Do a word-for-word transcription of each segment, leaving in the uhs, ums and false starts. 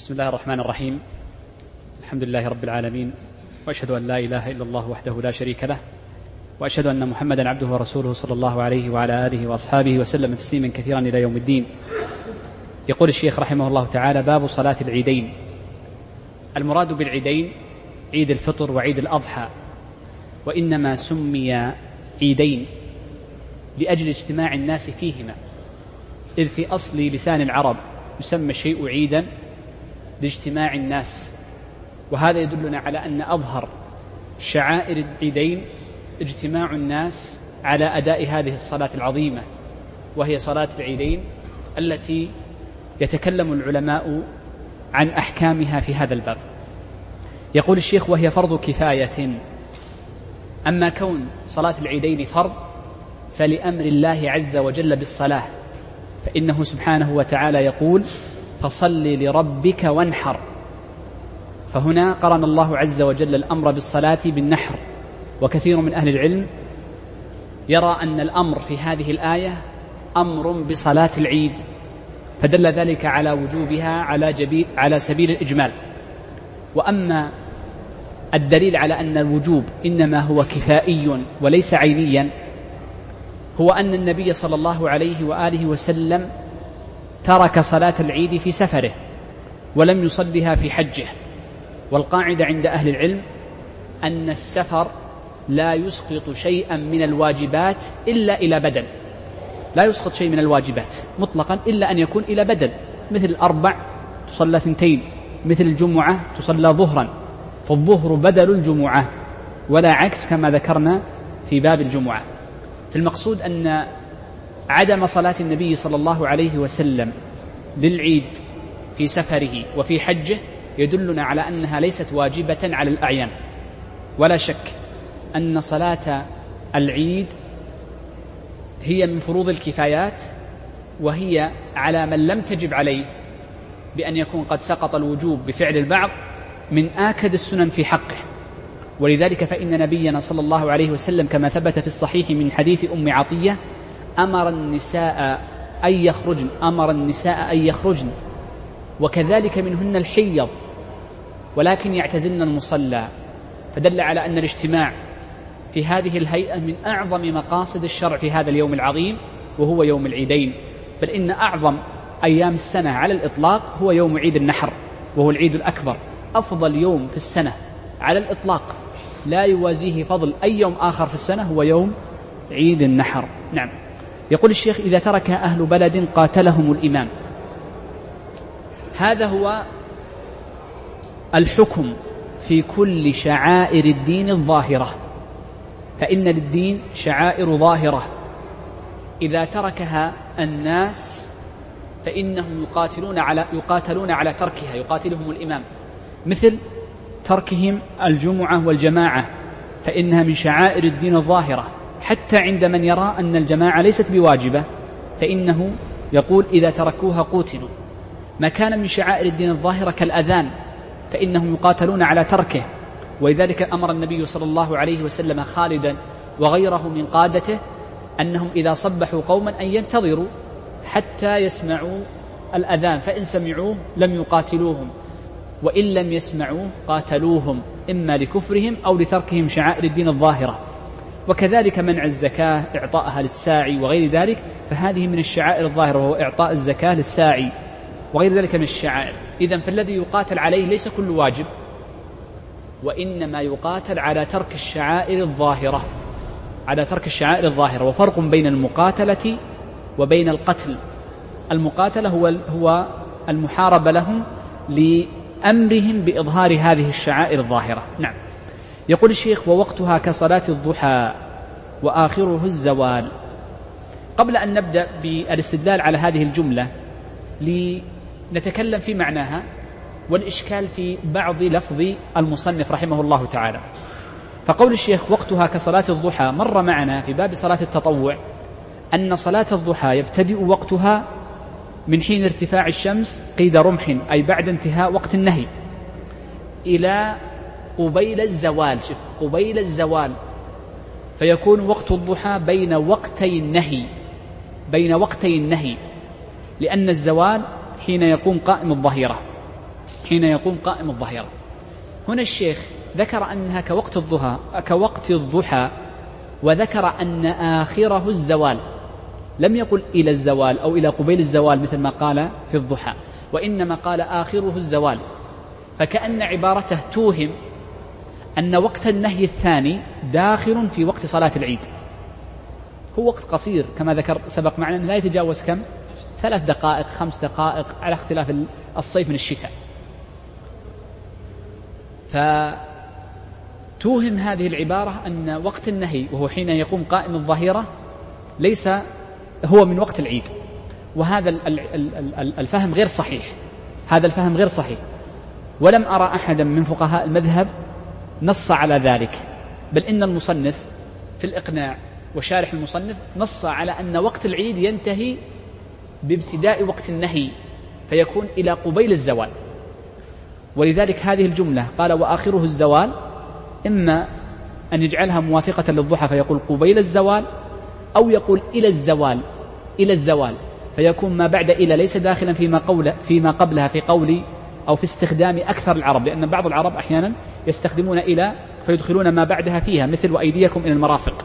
بسم الله الرحمن الرحيم. الحمد لله رب العالمين، وأشهد أن لا إله إلا الله وحده لا شريك له، وأشهد أن محمدا عبده ورسوله صلى الله عليه وعلى آله وأصحابه وسلم تسليما كثيرا إلى يوم الدين. يقول الشيخ رحمه الله تعالى: باب صلاة العيدين. المراد بالعيدين عيد الفطر وعيد الأضحى، وإنما سمي عيدين لأجل اجتماع الناس فيهما، إذ في أصل لسان العرب يسمى الشيء عيدا لاجتماع الناس، وهذا يدلنا على أن أظهر شعائر العيدين اجتماع الناس على أداء هذه الصلاة العظيمة، وهي صلاة العيدين التي يتكلم العلماء عن أحكامها في هذا الباب. يقول الشيخ: وهي فرض كفاية. أما كون صلاة العيدين فرض فلأمر الله عز وجل بالصلاة، فإنه سبحانه وتعالى يقول: فصل لربك وانحر. فهنا قرن الله عز وجل الأمر بالصلاة بالنحر، وكثير من أهل العلم يرى أن الأمر في هذه الآية أمر بصلاة العيد، فدل ذلك على وجوبها على, جبي على سبيل الإجمال. وأما الدليل على أن الوجوب إنما هو كفائي وليس عينيا، هو أن النبي صلى الله عليه وآله وسلم ترك صلاة العيد في سفره ولم يصلها في حجه. والقاعدة عند أهل العلم أن السفر لا يسقط شيئا من الواجبات إلا إلى بدل، لا يسقط شيء من الواجبات مطلقا إلا أن يكون إلى بدل، مثل الأربع تصلى ثنتين، مثل الجمعة تصلى ظهرا، فالظهر بدل الجمعة ولا عكس كما ذكرنا في باب الجمعة. المقصود أن عدم صلاة النبي صلى الله عليه وسلم للعيد في سفره وفي حجه يدلنا على أنها ليست واجبة على الأعيان. ولا شك أن صلاة العيد هي من فروض الكفايات، وهي على من لم تجب عليه بأن يكون قد سقط الوجوب بفعل البعض من آكد السنن في حقه. ولذلك فإن نبينا صلى الله عليه وسلم كما ثبت في الصحيح من حديث أم عطية أمر النساء أن يخرجن أمر النساء أن يخرجن وكذلك منهن الحيض ولكن يعتزلن المصلى، فدل على أن الاجتماع في هذه الهيئة من أعظم مقاصد الشرع في هذا اليوم العظيم، وهو يوم العيدين. بل إن أعظم أيام السنة على الإطلاق هو يوم عيد النحر، وهو العيد الأكبر، أفضل يوم في السنة على الإطلاق، لا يوازيه فضل أي يوم آخر في السنة، هو يوم عيد النحر. نعم. يقول الشيخ: إذا ترك أهل بلد قاتلهم الإمام. هذا هو الحكم في كل شعائر الدين الظاهرة، فإن للدين شعائر ظاهرة إذا تركها الناس فإنهم يقاتلون على يقاتلون على تركها، يقاتلهم الإمام، مثل تركهم الجمعة والجماعة، فإنها من شعائر الدين الظاهرة، حتى عند من يرى أن الجماعة ليست بواجبة فإنه يقول: إذا تركوها قوتلوا. ما كان من شعائر الدين الظاهرة كالأذان فإنهم يقاتلون على تركه، ولذلك أمر النبي صلى الله عليه وسلم خالدا وغيره من قادته أنهم إذا صبحوا قوما أن ينتظروا حتى يسمعوا الأذان، فإن سمعوه لم يقاتلوهم، وإن لم يسمعوه قاتلوهم، إما لكفرهم أو لتركهم شعائر الدين الظاهرة. وكذلك منع الزكاة، إعطائها للساعي وغير ذلك، فهذه من الشعائر الظاهرة، وهو إعطاء الزكاة للساعي وغير ذلك من الشعائر. إذن فالذي يقاتل عليه ليس كل واجب، وإنما يقاتل على ترك الشعائر الظاهرة، على ترك الشعائر الظاهرة. وفرق بين المقاتلة وبين القتل. المقاتلة هو هو المحاربة لهم لأمرهم بإظهار هذه الشعائر الظاهرة. نعم. يقول الشيخ: ووقتها كصلاة الضحى وآخره الزوال. قبل أن نبدأ بالاستدلال على هذه الجملة لنتكلم في معناها والإشكال في بعض لفظ المصنف رحمه الله تعالى. فقول الشيخ: وقتها كصلاة الضحى، مر معنا في باب صلاة التطوع أن صلاة الضحى يبتدئ وقتها من حين ارتفاع الشمس قيد رمح، أي بعد انتهاء وقت النهي، إلى قبيل الزوال. شوف، قبيل الزوال، فيكون وقت الضحى بين وقتي النهي، بين وقتي النهي، لأن الزوال حين يقوم قائم الظهيرة. حين يقوم قائم الظهيرة. هنا الشيخ ذكر أنها كوقت الضحى كوقت الضحى وذكر أن آخره الزوال، لم يقل إلى الزوال أو إلى قبيل الزوال مثل ما قال في الضحى، وإنما قال آخره الزوال، فكأن عبارته توهم أن وقت النهي الثاني داخل في وقت صلاة العيد. هو وقت قصير كما ذكر سبق معنا لا يتجاوز كم؟ ثلاث دقائق خمس دقائق على اختلاف الصيف من الشتاء. فتوهم هذه العبارة أن وقت النهي وهو حين يقوم قائم الظهيرة ليس هو من وقت العيد، وهذا الفهم غير صحيح، هذا الفهم غير صحيح، ولم أرى أحدا من فقهاء المذهب نص على ذلك، بل إن المصنف في الإقناع وشارح المصنف نص على أن وقت العيد ينتهي بابتداء وقت النهي فيكون إلى قبيل الزوال، ولذلك هذه الجملة قال وآخره الزوال إما أن يجعلها موافقة للضحى فيقول قبيل الزوال، أو يقول إلى الزوال إلى الزوال فيكون ما بعد إلى ليس داخلا فيما, قول فيما قبلها في قولي أو في استخدام أكثر العرب، لأن بعض العرب أحيانا يستخدمون إلى فيدخلون ما بعدها فيها مثل وأيديكم إلى المرافق،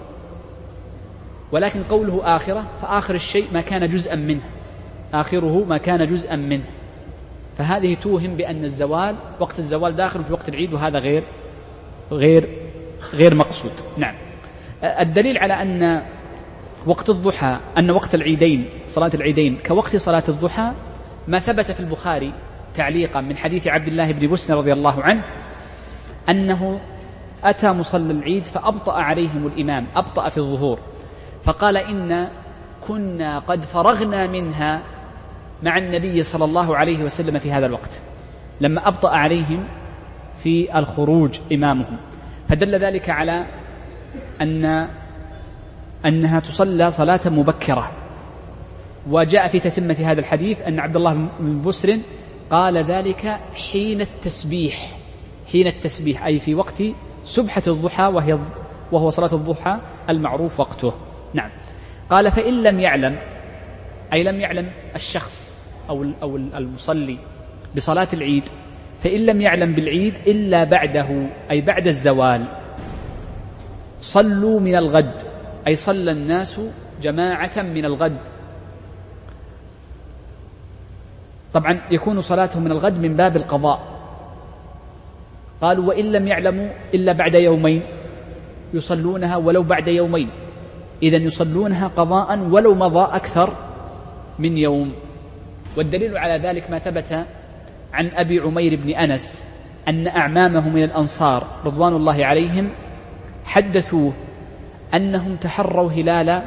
ولكن قوله آخرة فآخر الشيء ما كان جزءا منه، آخره ما كان جزءا منه، فهذه توهم بأن الزوال وقت الزوال داخل في وقت العيد، وهذا غير غير غير مقصود. نعم. الدليل على أن وقت الضحى أن وقت العيدين صلاة العيدين كوقت صلاة الضحى ما ثبت في البخاري تعليقا من حديث عبد الله بن بسر رضي الله عنه أنه أتى مصلى العيد فأبطأ عليهم الإمام، أبطأ في الظهور، فقال إن كنا قد فرغنا منها مع النبي صلى الله عليه وسلم في هذا الوقت، لما أبطأ عليهم في الخروج إمامهم، فدل ذلك على أن أنها تصلى صلاة مبكرة. وجاء في تتمة هذا الحديث أن عبد الله بن بسر قال ذلك حين التسبيح، حين التسبيح أي في وقت سبحة الضحى وهي وهو صلاة الضحى المعروف وقته. نعم. قال فإن لم يعلم أي لم يعلم الشخص أو أو المصلي بصلاة العيد، فإن لم يعلم بالعيد إلا بعده أي بعد الزوال صلوا من الغد أي صلى الناس جماعة من الغد. طبعا يكون صلاتهم من الغد من باب القضاء. قالوا وإن لم يعلموا إلا بعد يومين يصلونها ولو بعد يومين، إذن يصلونها قضاء ولو مضى أكثر من يوم. والدليل على ذلك ما ثبت عن أبي عمير بن أنس أن أعمامه من الأنصار رضوان الله عليهم حدثوه أنهم تحروا هلال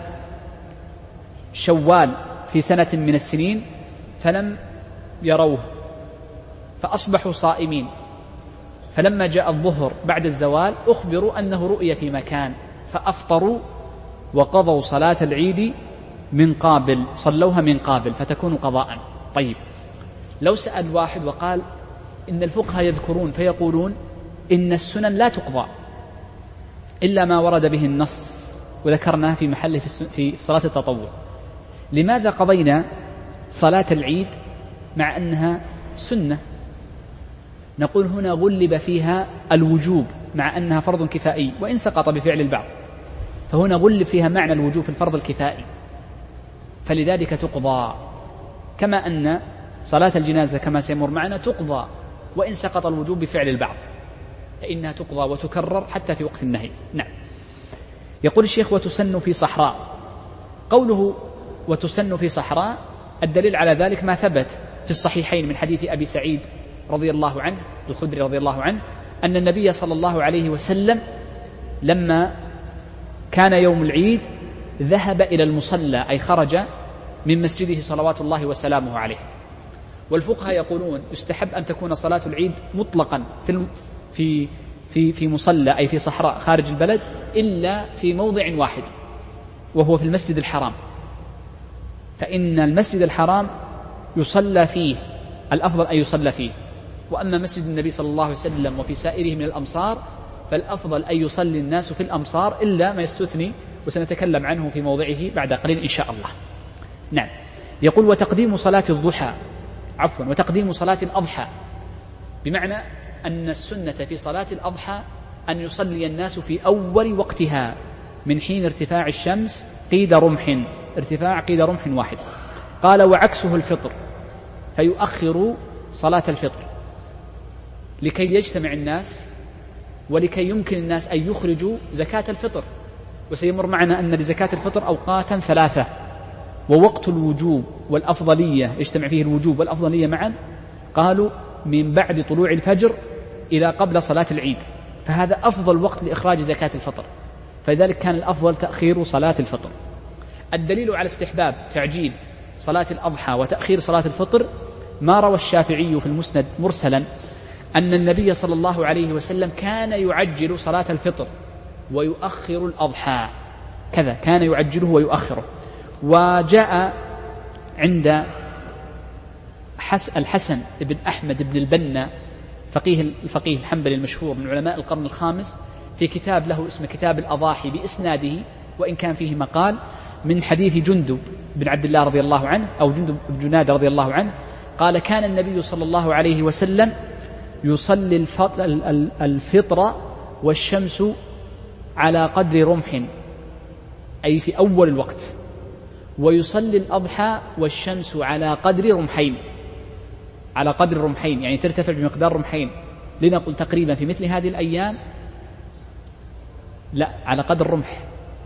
شوال في سنة من السنين فلم يروه فأصبحوا صائمين، فلما جاء الظهر بعد الزوال أخبروا أنه رؤية في مكان فأفطروا وقضوا صلاة العيد من قابل، صلوها من قابل فتكون قضاء. طيب لو سأل واحد وقال إن الفقهاء يذكرون فيقولون إن السنن لا تقضى إلا ما ورد به النص وذكرناه في محله في صلاة التطوع، لماذا قضينا صلاة العيد مع أنها سنة؟ نقول هنا غلب فيها الوجوب مع أنها فرض كفائي وإن سقط بفعل البعض، فهنا غلب فيها معنى الوجوب في الفرض الكفائي فلذلك تقضى، كما أن صلاة الجنازة كما سيمر معنا تقضى وإن سقط الوجوب بفعل البعض، فإنها تقضى وتكرر حتى في وقت النهي. نعم. يقول الشيخ وتسن في صحراء. قوله وتسن في صحراء الدليل على ذلك ما ثبت في الصحيحين من حديث أبي سعيد رضي الله عنه الخدري رضي الله عنه أن النبي صلى الله عليه وسلم لما كان يوم العيد ذهب إلى المصلى أي خرج من مسجده صلوات الله وسلامه عليه. والفقهاء يقولون يستحب أن تكون صلاة العيد مطلقا في في في في مصلى أي في صحراء خارج البلد إلا في موضع واحد وهو في المسجد الحرام، فإن المسجد الحرام يصلى فيه الأفضل أن يصلى فيه، وأما مسجد النبي صلى الله عليه وسلم وفي سائره من الأمصار فالأفضل أن يصلي الناس في الأمصار إلا ما يستثني وسنتكلم عنه في موضعه بعد قليل إن شاء الله. نعم. يقول وتقديم صلاة الضحى عفوا وتقديم صلاة الأضحى، بمعنى أن السنة في صلاة الأضحى أن يصلي الناس في أول وقتها من حين ارتفاع الشمس قيد رمح، ارتفاع قيد رمح واحد. قال وعكسه الفطر، فيؤخر صلاة الفطر لكي يجتمع الناس ولكي يمكن الناس أن يخرجوا زكاة الفطر. وسيمر معنا أن لزكاة الفطر أوقاتا ثلاثة، ووقت الوجوب والأفضلية يجتمع فيه الوجوب والأفضلية معا، قالوا من بعد طلوع الفجر إلى قبل صلاة العيد، فهذا أفضل وقت لإخراج زكاة الفطر، فلذلك كان الأفضل تأخير صلاة الفطر. الدليل على استحباب تعجيل صلاة الأضحى وتأخير صلاة الفطر ما روى الشافعي في المسند مرسلا أن النبي صلى الله عليه وسلم كان يعجل صلاة الفطر ويؤخر الأضحى، كذا كان يعجله ويؤخره. وجاء عند الحسن بن أحمد بن البنا فقيه الفقيه الحنبلي المشهور من علماء القرن الخامس في كتاب له اسمه كتاب الأضاحي بإسناده، وإن كان فيه مقال، من حديث جندب بن عبد الله رضي الله عنه أو جندب بن جنادة رضي الله عنه قال كان النبي صلى الله عليه وسلم يصلي الفطر والشمس على قدر رمح، أي في أول الوقت، ويصلي الأضحى والشمس على قدر رمحين، على قدر رمحين يعني ترتفع بمقدار رمحين، لنقل تقريبا في مثل هذه الأيام لا على قدر رمح،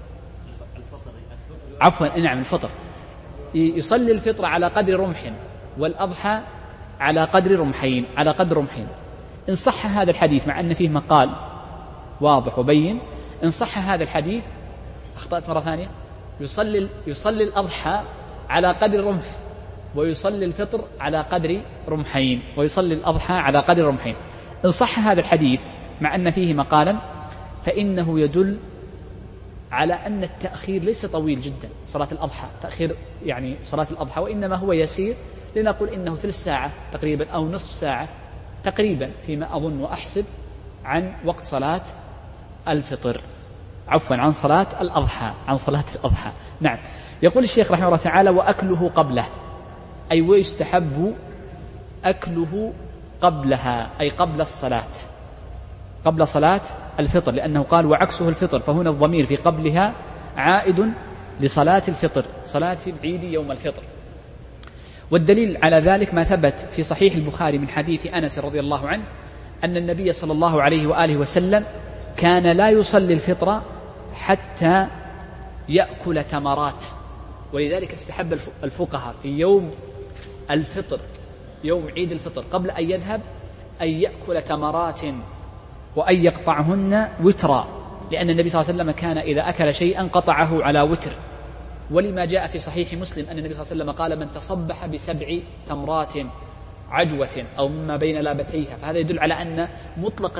عفوا نعم الفطر، يصلي الفطر على قدر رمح والأضحى على قدر رمحين، على قدر رمحين. إن صح هذا الحديث، مع أن فيه مقال واضح وبين، إن صح هذا الحديث، أخطأت مرة ثانية، يصلي يصلي الأضحى على قدر رمح ويصلي الفطر على قدر رمحين، ويصلي الأضحى على قدر رمحين. إن صح هذا الحديث مع أن فيه مقالا، فإنه يدل على أن التأخير ليس طويل جدا صلاة الأضحى، تأخير يعني صلاة الأضحى، وإنما هو يسير، لنقول إنه ثلث ساعة تقريبا أو نصف ساعة تقريبا فيما أظن وأحسب عن وقت صلاة الفطر، عفوا عن صلاة الأضحى، عن صلاة الأضحى. نعم. يقول الشيخ رحمه الله تعالى وأكله قبله، أي ويستحب أكله قبلها، أي قبل الصلاة، قبل صلاة الفطر، لأنه قال وعكسه الفطر، فهنا الضمير في قبلها عائد لصلاة الفطر، صلاة العيد يوم الفطر. والدليل على ذلك ما ثبت في صحيح البخاري من حديث أنس رضي الله عنه أن النبي صلى الله عليه وآله وسلم كان لا يصلي الفطر حتى يأكل تمرات، ولذلك استحب الفقهاء في يوم الفطر، يوم عيد الفطر، قبل أن يذهب أن يأكل تمرات وأن يقطعهن وترا، لأن النبي صلى الله عليه وسلم كان إذا أكل شيئا قطعه على وتر. ولما جاء في صحيح مسلم أن النبي صلى الله عليه وسلم قال من تصبح بسبع تمرات عجوة أو مما بين لابتيها، فهذا يدل على أن مطلق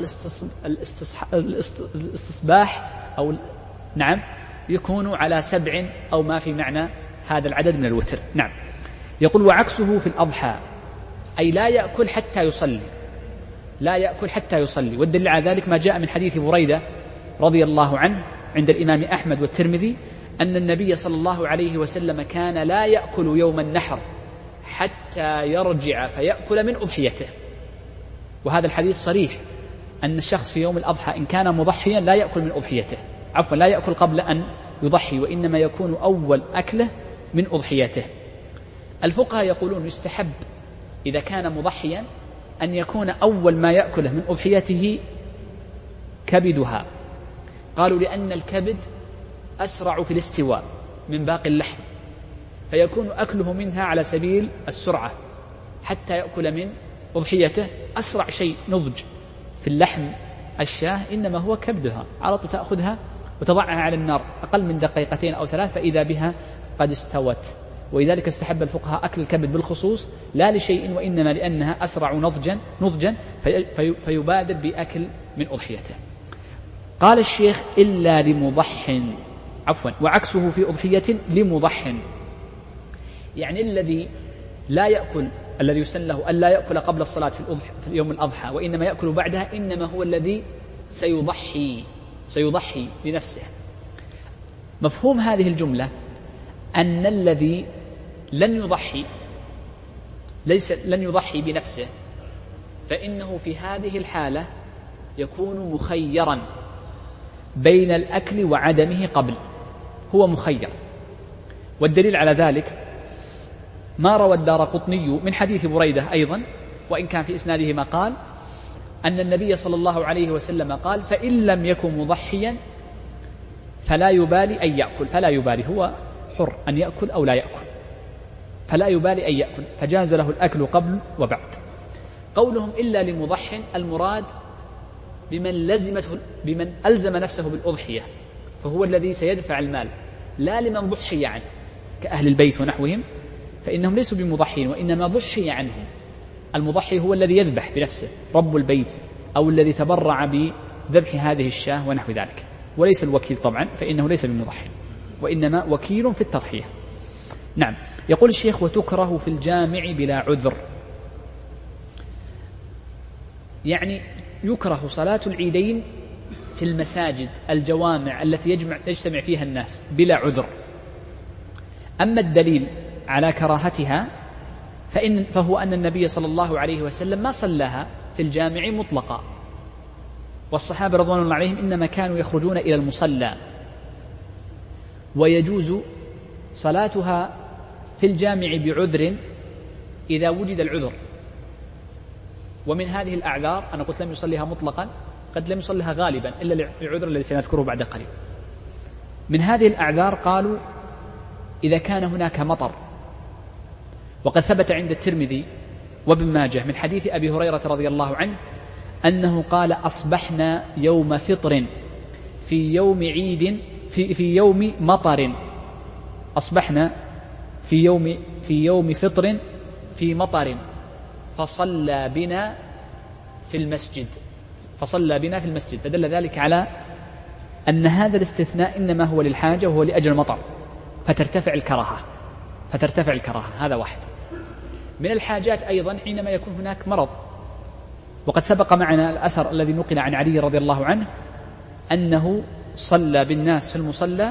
الاستصباح أو نعم يكون على سبع أو ما في معنى هذا العدد من الوتر. نعم. يقول وعكسه في الأضحى، أي لا يأكل حتى يصلي، لا يأكل حتى يصلي. والدليل على ذلك ما جاء من حديث بريدة رضي الله عنه عند الإمام أحمد والترمذي أن النبي صلى الله عليه وسلم كان لا يأكل يوم النحر حتى يرجع فيأكل من أضحيته. وهذا الحديث صريح أن الشخص في يوم الأضحى إن كان مضحيا لا يأكل من أضحيته، عفوا لا يأكل قبل أن يضحي، وإنما يكون أول أكله من أضحيته. الفقهاء يقولون يستحب إذا كان مضحيا أن يكون أول ما يأكله من أضحيته كبدها، قالوا لأن الكبد أسرع في الاستواء من باقي اللحم، فيكون أكله منها على سبيل السرعة حتى يأكل من أضحيته. أسرع شيء نضج في اللحم الشاه إنما هو كبدها، على طول تأخذها وتضعها على النار أقل من دقيقتين أو ثلاث فإذا بها قد استوت. ولذلك استحب الفقهاء أكل الكبد بالخصوص، لا لشيء وإنما لأنها أسرع نضجا نضجا في فيبادر بأكل من أضحيته. قال الشيخ إلا لمضح، عفوا وعكسه في أضحية لمضح، يعني الذي لا يأكل، الذي يسن له ألا يأكل قبل الصلاة في, في يوم الأضحى وإنما يأكل بعدها، إنما هو الذي سيضحي سيضحي لنفسه. مفهوم هذه الجملة أن الذي لن يضحي ليس لن يضحي بنفسه، فإنه في هذه الحالة يكون مخيرا بين الأكل وعدمه قبل، هو مخير. والدليل على ذلك ما روى الدارقطني من حديث بريدة أيضا، وإن كان في إسناده ما قال، أن النبي صلى الله عليه وسلم قال: فإن لم يكن مضحيا فلا يبالي أن يأكل. فلا يبالي، هو حر أن يأكل أو لا يأكل، فلا يبالي أن يأكل، فجاز له الأكل قبل وبعد. قولهم إلا لمضح، المراد بمن لزمته بمن ألزم نفسه بالأضحية، فهو الذي سيدفع المال، لا لمن ضحي عنه كأهل البيت ونحوهم، فإنهم ليسوا بمضحين وإنما ضحي عنهم. المضحي هو الذي يذبح بنفسه، رب البيت أو الذي تبرع بذبح هذه الشاة ونحو ذلك، وليس الوكيل طبعا، فإنه ليس بمضحي وإنما وكيل في التضحية. نعم. يقول الشيخ: وتكره في الجامع بلا عذر، يعني يكره صلاة العيدين في المساجد الجوامع التي يجمع يجتمع فيها الناس بلا عذر. أما الدليل على كراهتها فإن فهو أن النبي صلى الله عليه وسلم ما صلاها في الجامع مطلقا، والصحابة رضوان الله عليهم إنما كانوا يخرجون إلى المصلى، ويجوز صلاتها في الجامع بعذر إذا وجد العذر. ومن هذه الأعذار أنا قلت لم يصليها مطلقا، قد لم يصليها غالبا إلا لعذر الذي سنذكره بعد قليل. من هذه الأعذار قالوا إذا كان هناك مطر، وقد ثبت عند الترمذي وابن ماجه من حديث أبي هريرة رضي الله عنه أنه قال: أصبحنا يوم فطر في يوم عيد في, في يوم مطر أصبحنا في يوم في يوم فطر في مطر فصلى بنا في المسجد فصلى بنا في المسجد فدل ذلك على أن هذا الاستثناء إنما هو للحاجة وهو لأجل المطر، فترتفع الكراهة فترتفع الكراهة هذا واحد. من الحاجات أيضا حينما يكون هناك مرض، وقد سبق معنا الأثر الذي نقل عن علي رضي الله عنه أنه صلى بالناس في المصلى،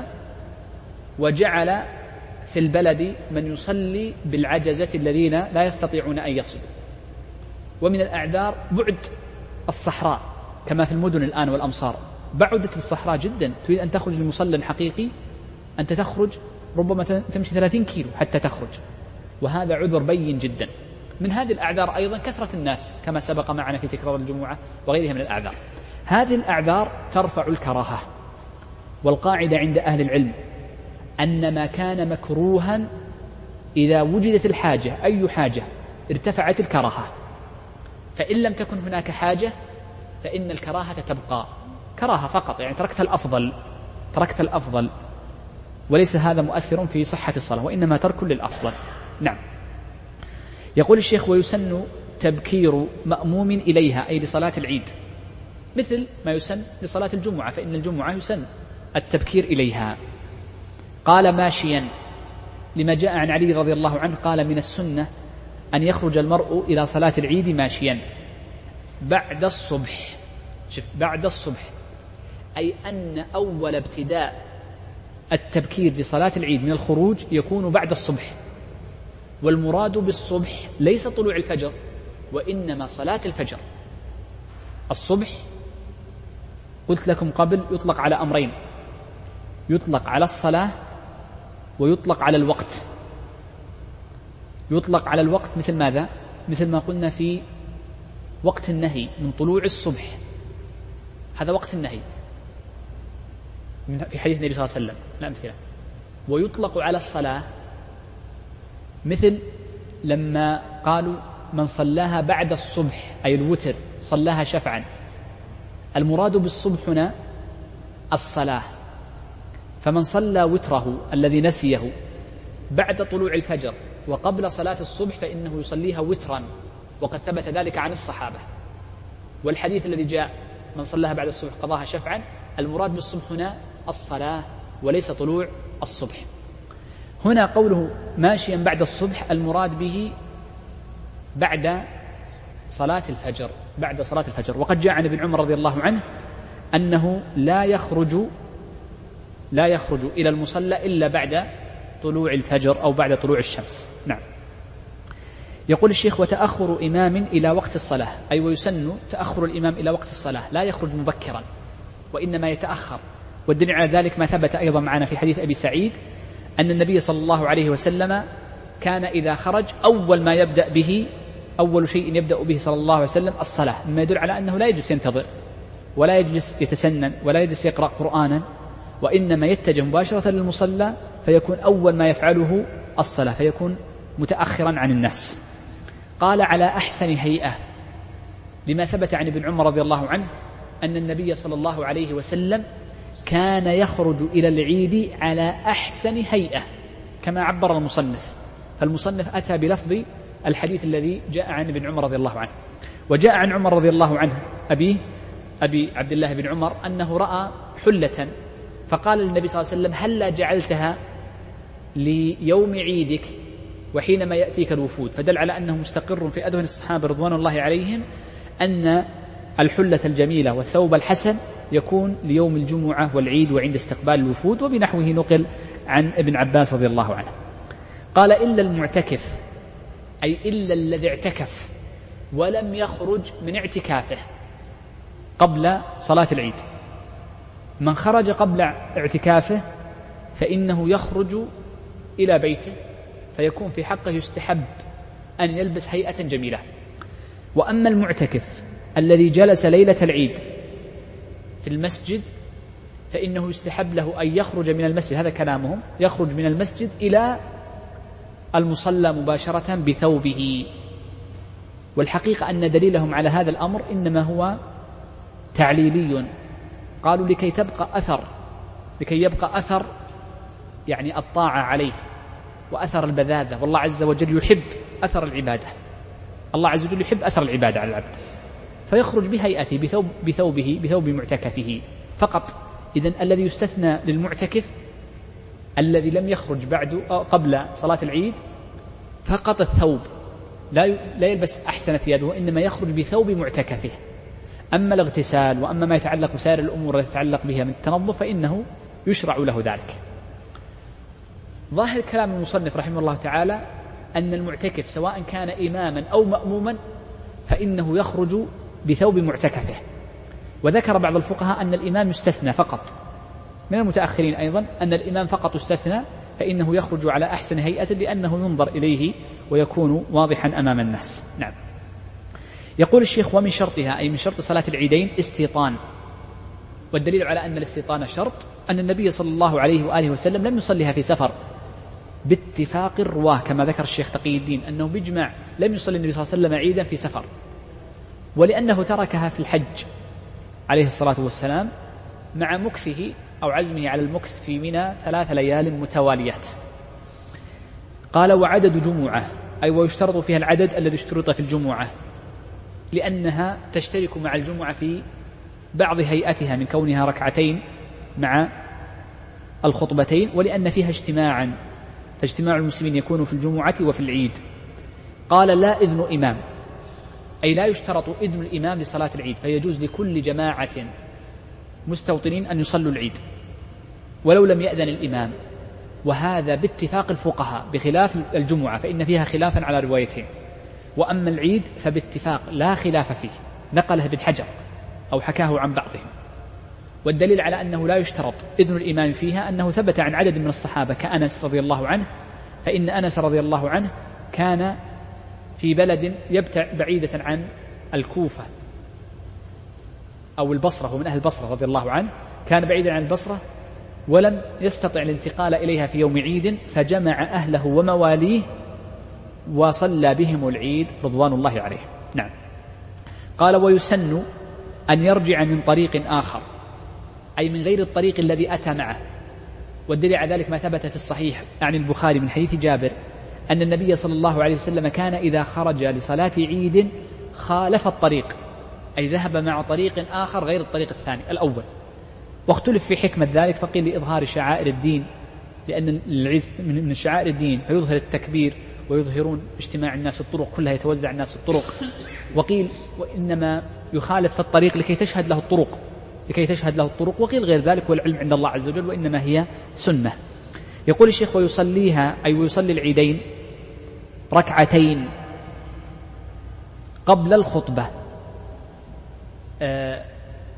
وجعل في البلد من يصلي بالعجزة الذين لا يستطيعون أن يصلوا. ومن الأعذار بعد الصحراء، كما في المدن الآن والأمصار بعدت الصحراء جدا، تريد أن تخرج لمصلى حقيقي أنت تخرج ربما تمشي ثلاثين كيلو حتى تخرج، وهذا عذر بين جدا. من هذه الأعذار أيضا كثرة الناس كما سبق معنا في تكرار الجمعة وغيرها من الأعذار. هذه الأعذار ترفع الكراهة، والقاعدة عند أهل العلم أن ما كان مكروها إذا وجدت الحاجة، أي حاجة، ارتفعت الكراهة. فإن لم تكن هناك حاجة فإن الكراهة تبقى كراهة فقط، يعني تركت الأفضل تركت الأفضل وليس هذا مؤثر في صحة الصلاة، وإنما ترك للأفضل. نعم. يقول الشيخ: ويسن تبكير مأموم إليها، أي لصلاة العيد، مثل ما يسن لصلاة الجمعة، فإن الجمعة يسن التبكير إليها. قال: ماشيا، لما جاء عن علي رضي الله عنه قال: من السنة أن يخرج المرء إلى صلاة العيد ماشيا بعد الصبح. شوف، بعد الصبح، أي أن أول ابتداء التبكير لصلاة العيد من الخروج يكون بعد الصبح. والمراد بالصبح ليس طلوع الفجر، وإنما صلاة الفجر. الصبح قلت لكم قبل يطلق على أمرين: يطلق على الصلاة ويطلق على الوقت. يطلق على الوقت مثل ماذا؟ مثل ما قلنا في وقت النهي من طلوع الصبح، هذا وقت النهي في حديث النبي صلى الله عليه وسلم، لا أمثلة. ويطلق على الصلاة مثل لما قالوا من صلاها بعد الصبح، أي الوتر، صلاها شفعا. المراد بالصبح هنا الصلاة، فمن صلى وتره الذي نسيه بعد طلوع الفجر وقبل صلاة الصبح فإنه يصليها وترا، وقد ثبت ذلك عن الصحابة. والحديث الذي جاء من صلاها بعد الصبح قضاها شفعا، المراد بالصبح هنا الصلاة وليس طلوع الصبح. هنا قوله ماشيا بعد الصبح المراد به بعد صلاة الفجر، بعد صلاة الفجر. وقد جاء عن ابن عمر رضي الله عنه أنه لا يخرج لا يخرج إلى المصلى إلا بعد طلوع الفجر أو بعد طلوع الشمس. نعم. يقول الشيخ: وتأخر إمام إلى وقت الصلاة، أي ويسن تأخر الإمام إلى وقت الصلاة، لا يخرج مبكرا وإنما يتأخر. والدليل على ذلك ما ثبت أيضا معنا في حديث أبي سعيد أن النبي صلى الله عليه وسلم كان إذا خرج أول ما يبدأ به أول شيء يبدأ به صلى الله عليه وسلم الصلاة، مما يدل على أنه لا يجلس ينتظر ولا يجلس يتسنن ولا يجلس يقرأ قرآنا، وإنما يتجه مباشرة للمصلى فيكون أول ما يفعله الصلاة، فيكون متأخرا عن الناس. قال: على أحسن هيئة، لما ثبت عن ابن عمر رضي الله عنه أن النبي صلى الله عليه وسلم كان يخرج إلى العيد على أحسن هيئة كما عبر المصنف، فالمصنف أتى بلفظ الحديث الذي جاء عن ابن عمر رضي الله عنه. وجاء عن عمر رضي الله عنه أبي أبي عبد الله بن عمر أنه رأى حلة فقال للنبي صلى الله عليه وسلم: هلا جعلتها ليوم عيدك وحينما يأتيك الوفود، فدل على أنه مستقر في أذهن الصحابة رضوان الله عليهم أن الحلة الجميلة والثوب الحسن يكون ليوم الجمعة والعيد وعند استقبال الوفود، وبنحوه نقل عن ابن عباس رضي الله عنه. قال: إلا المعتكف، أي إلا الذي اعتكف ولم يخرج من اعتكافه قبل صلاة العيد. من خرج قبل اعتكافه فإنه يخرج إلى بيته، فيكون في حقه يستحب أن يلبس هيئة جميلة. وأما المعتكف الذي جلس ليلة العيد في المسجد فإنه يستحب له أن يخرج من المسجد، هذا كلامهم، يخرج من المسجد إلى المصلى مباشرة بثوبه. والحقيقة أن دليلهم على هذا الأمر إنما هو تعليلي، قالوا لكي تبقى أثر لكي يبقى أثر يعني الطاعة عليه وأثر البذاذة، والله عز وجل يحب أثر العبادة، الله عز وجل يحب أثر العبادة على العبد، فيخرج بهيئته بثوب بثوبه بثوب معتكفه فقط. إذن الذي يستثنى للمعتكف الذي لم يخرج بعد قبل صلاة العيد فقط الثوب، لا لا يلبس أحسن ثيابه وإنما يخرج بثوب معتكفه. أما الاغتسال وأما ما يتعلق بسائر الأمور التي تتعلق بها من التنظف فإنه يشرع له ذلك. ظاهر كلام المصنف رحمه الله تعالى أن المعتكف سواء كان إماما أو مأموما فإنه يخرج بثوب معتكفه. وذكر بعض الفقهاء أن الإمام يستثنى فقط، من المتأخرين أيضا أن الإمام فقط يستثنى، فإنه يخرج على أحسن هيئة لأنه ينظر إليه ويكون واضحا أمام الناس. نعم. يقول الشيخ: ومن شرطها، أي من شرط صلاة العيدين استيطان. والدليل على أن الاستيطان شرط أن النبي صلى الله عليه وآله وسلم لم يصليها في سفر باتفاق الرواه، كما ذكر الشيخ تقي الدين أنه بإجماع لم يصلي النبي صلى الله عليه وسلم عيدا في سفر، ولأنه تركها في الحج عليه الصلاة والسلام مع مكثه أو عزمه على المكث في منى ثلاث ليال متواليات. قال: وعدد جمعة، أي ويشترط فيها العدد الذي اشترط في الجمعة، لأنها تشترك مع الجمعة في بعض هيئتها من كونها ركعتين مع الخطبتين، ولأن فيها اجتماعا، فاجتماع المسلمين يكون في الجمعة وفي العيد. قال: لا إذن إمام، أي لا يشترط إذن الإمام لصلاة العيد، فيجوز لكل جماعة مستوطنين أن يصلوا العيد ولو لم يأذن الإمام، وهذا باتفاق الفقهاء بخلاف الجمعة فإن فيها خلافا على روايتين. وأما العيد فباتفاق لا خلاف فيه، نقله ابن حجر أو حكاه عن بعضهم. والدليل على أنه لا يشترط إذن الإمام فيها أنه ثبت عن عدد من الصحابة كأنس رضي الله عنه، فإن أنس رضي الله عنه كان في بلد يبتع بعيدة عن الكوفة أو البصرة، ومن أهل البصرة رضي الله عنه، كان بعيدا عن البصرة ولم يستطع الانتقال إليها في يوم عيد، فجمع أهله ومواليه وصلى بهم العيد رضوان الله عليه. نعم. قال: ويسن أن يرجع من طريق آخر، أي من غير الطريق الذي أتى معه. والدليل على ذلك ما ثبت في الصحيح عن البخاري من حديث جابر أن النبي صلى الله عليه وسلم كان إذا خرج لصلاة عيد خالف الطريق، أي ذهب مع طريق آخر غير الطريق الثاني الأول. واختلف في حكمة ذلك، فقيل لإظهار شعائر الدين، لأن العيد من شعائر الدين فيظهر التكبير ويظهرون اجتماع الناس الطرق كلها، يتوزع الناس الطرق. وقيل وإنما يخالف في الطريق لكي تشهد له الطرق لكي تشهد له الطرق وقيل غير ذلك، والعلم عند الله عز وجل، وإنما هي سنة. يقول الشيخ: ويصليها، أي ويصلي العيدين ركعتين قبل الخطبة. آه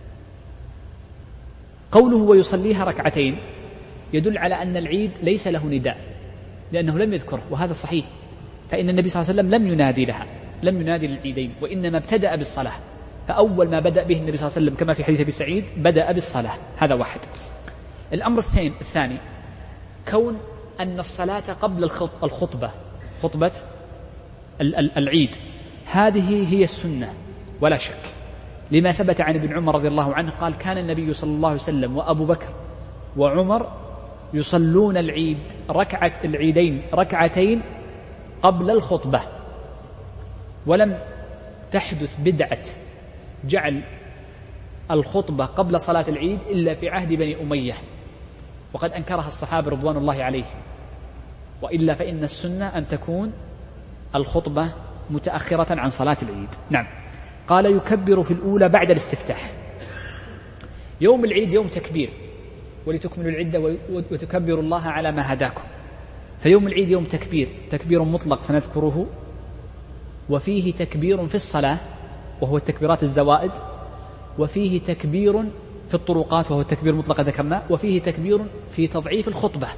قوله ويصليها ركعتين يدل على أن العيد ليس له نداء لأنه لم يذكره، وهذا صحيح، فإن النبي صلى الله عليه وسلم لم ينادي لها، لم ينادي للعيدين، وإنما ابتدأ بالصلاة، فأول ما بدأ به النبي صلى الله عليه وسلم كما في حديث أبي سعيد بدأ بالصلاة. هذا واحد. الأمر الثاني كون أن الصلاة قبل الخطبة، خطبة العيد، هذه هي السنة ولا شك، لما ثبت عن ابن عمر رضي الله عنه قال كان النبي صلى الله عليه وسلم وأبو بكر وعمر يصلون العيد ركعة العيدين ركعتين قبل الخطبة، ولم تحدث بدعة جعل الخطبة قبل صلاة العيد إلا في عهد بني أمية، وقد أنكرها الصحابة رضوان الله عليهم، وإلا فإن السنة أن تكون الخطبة متأخرة عن صلاة العيد. نعم. قال يكبر في الأولى بعد الاستفتاح. يوم العيد يوم تكبير، ولتكملوا العدة وتكبروا الله على ما هداكم، فيوم العيد يوم تكبير، تكبير مطلق سنذكره، وفيه تكبير في الصلاة وهو التكبيرات الزوائد، وفيه تكبير في الطرقات وهو التكبير المطلق ذكرناه، وفيه تكبير في تضعيف الخطبة،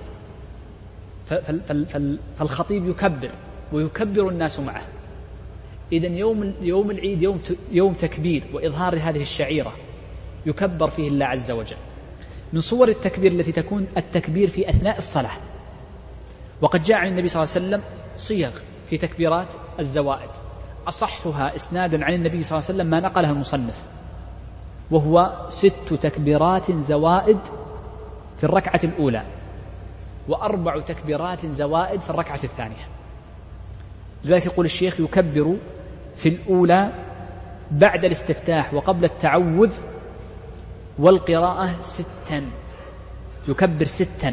فالخطيب يكبر ويكبر الناس معه. إذن يوم يوم العيد يوم يوم تكبير وإظهار هذه الشعيرة يكبر فيه الله عز وجل. من صور التكبير التي تكون التكبير في أثناء الصلاة، وقد جاء عن النبي صلى الله عليه وسلم صيغ في تكبيرات الزوائد، أصحها إسنادا عن النبي صلى الله عليه وسلم ما نقلها المصنف، وهو ست تكبيرات زوائد في الركعة الأولى، وأربع تكبيرات زوائد في الركعة الثانية. لذلك يقول الشيخ يكبر في الأولى بعد الاستفتاح وقبل التعوذ والقراءة ستا، يكبر ستا،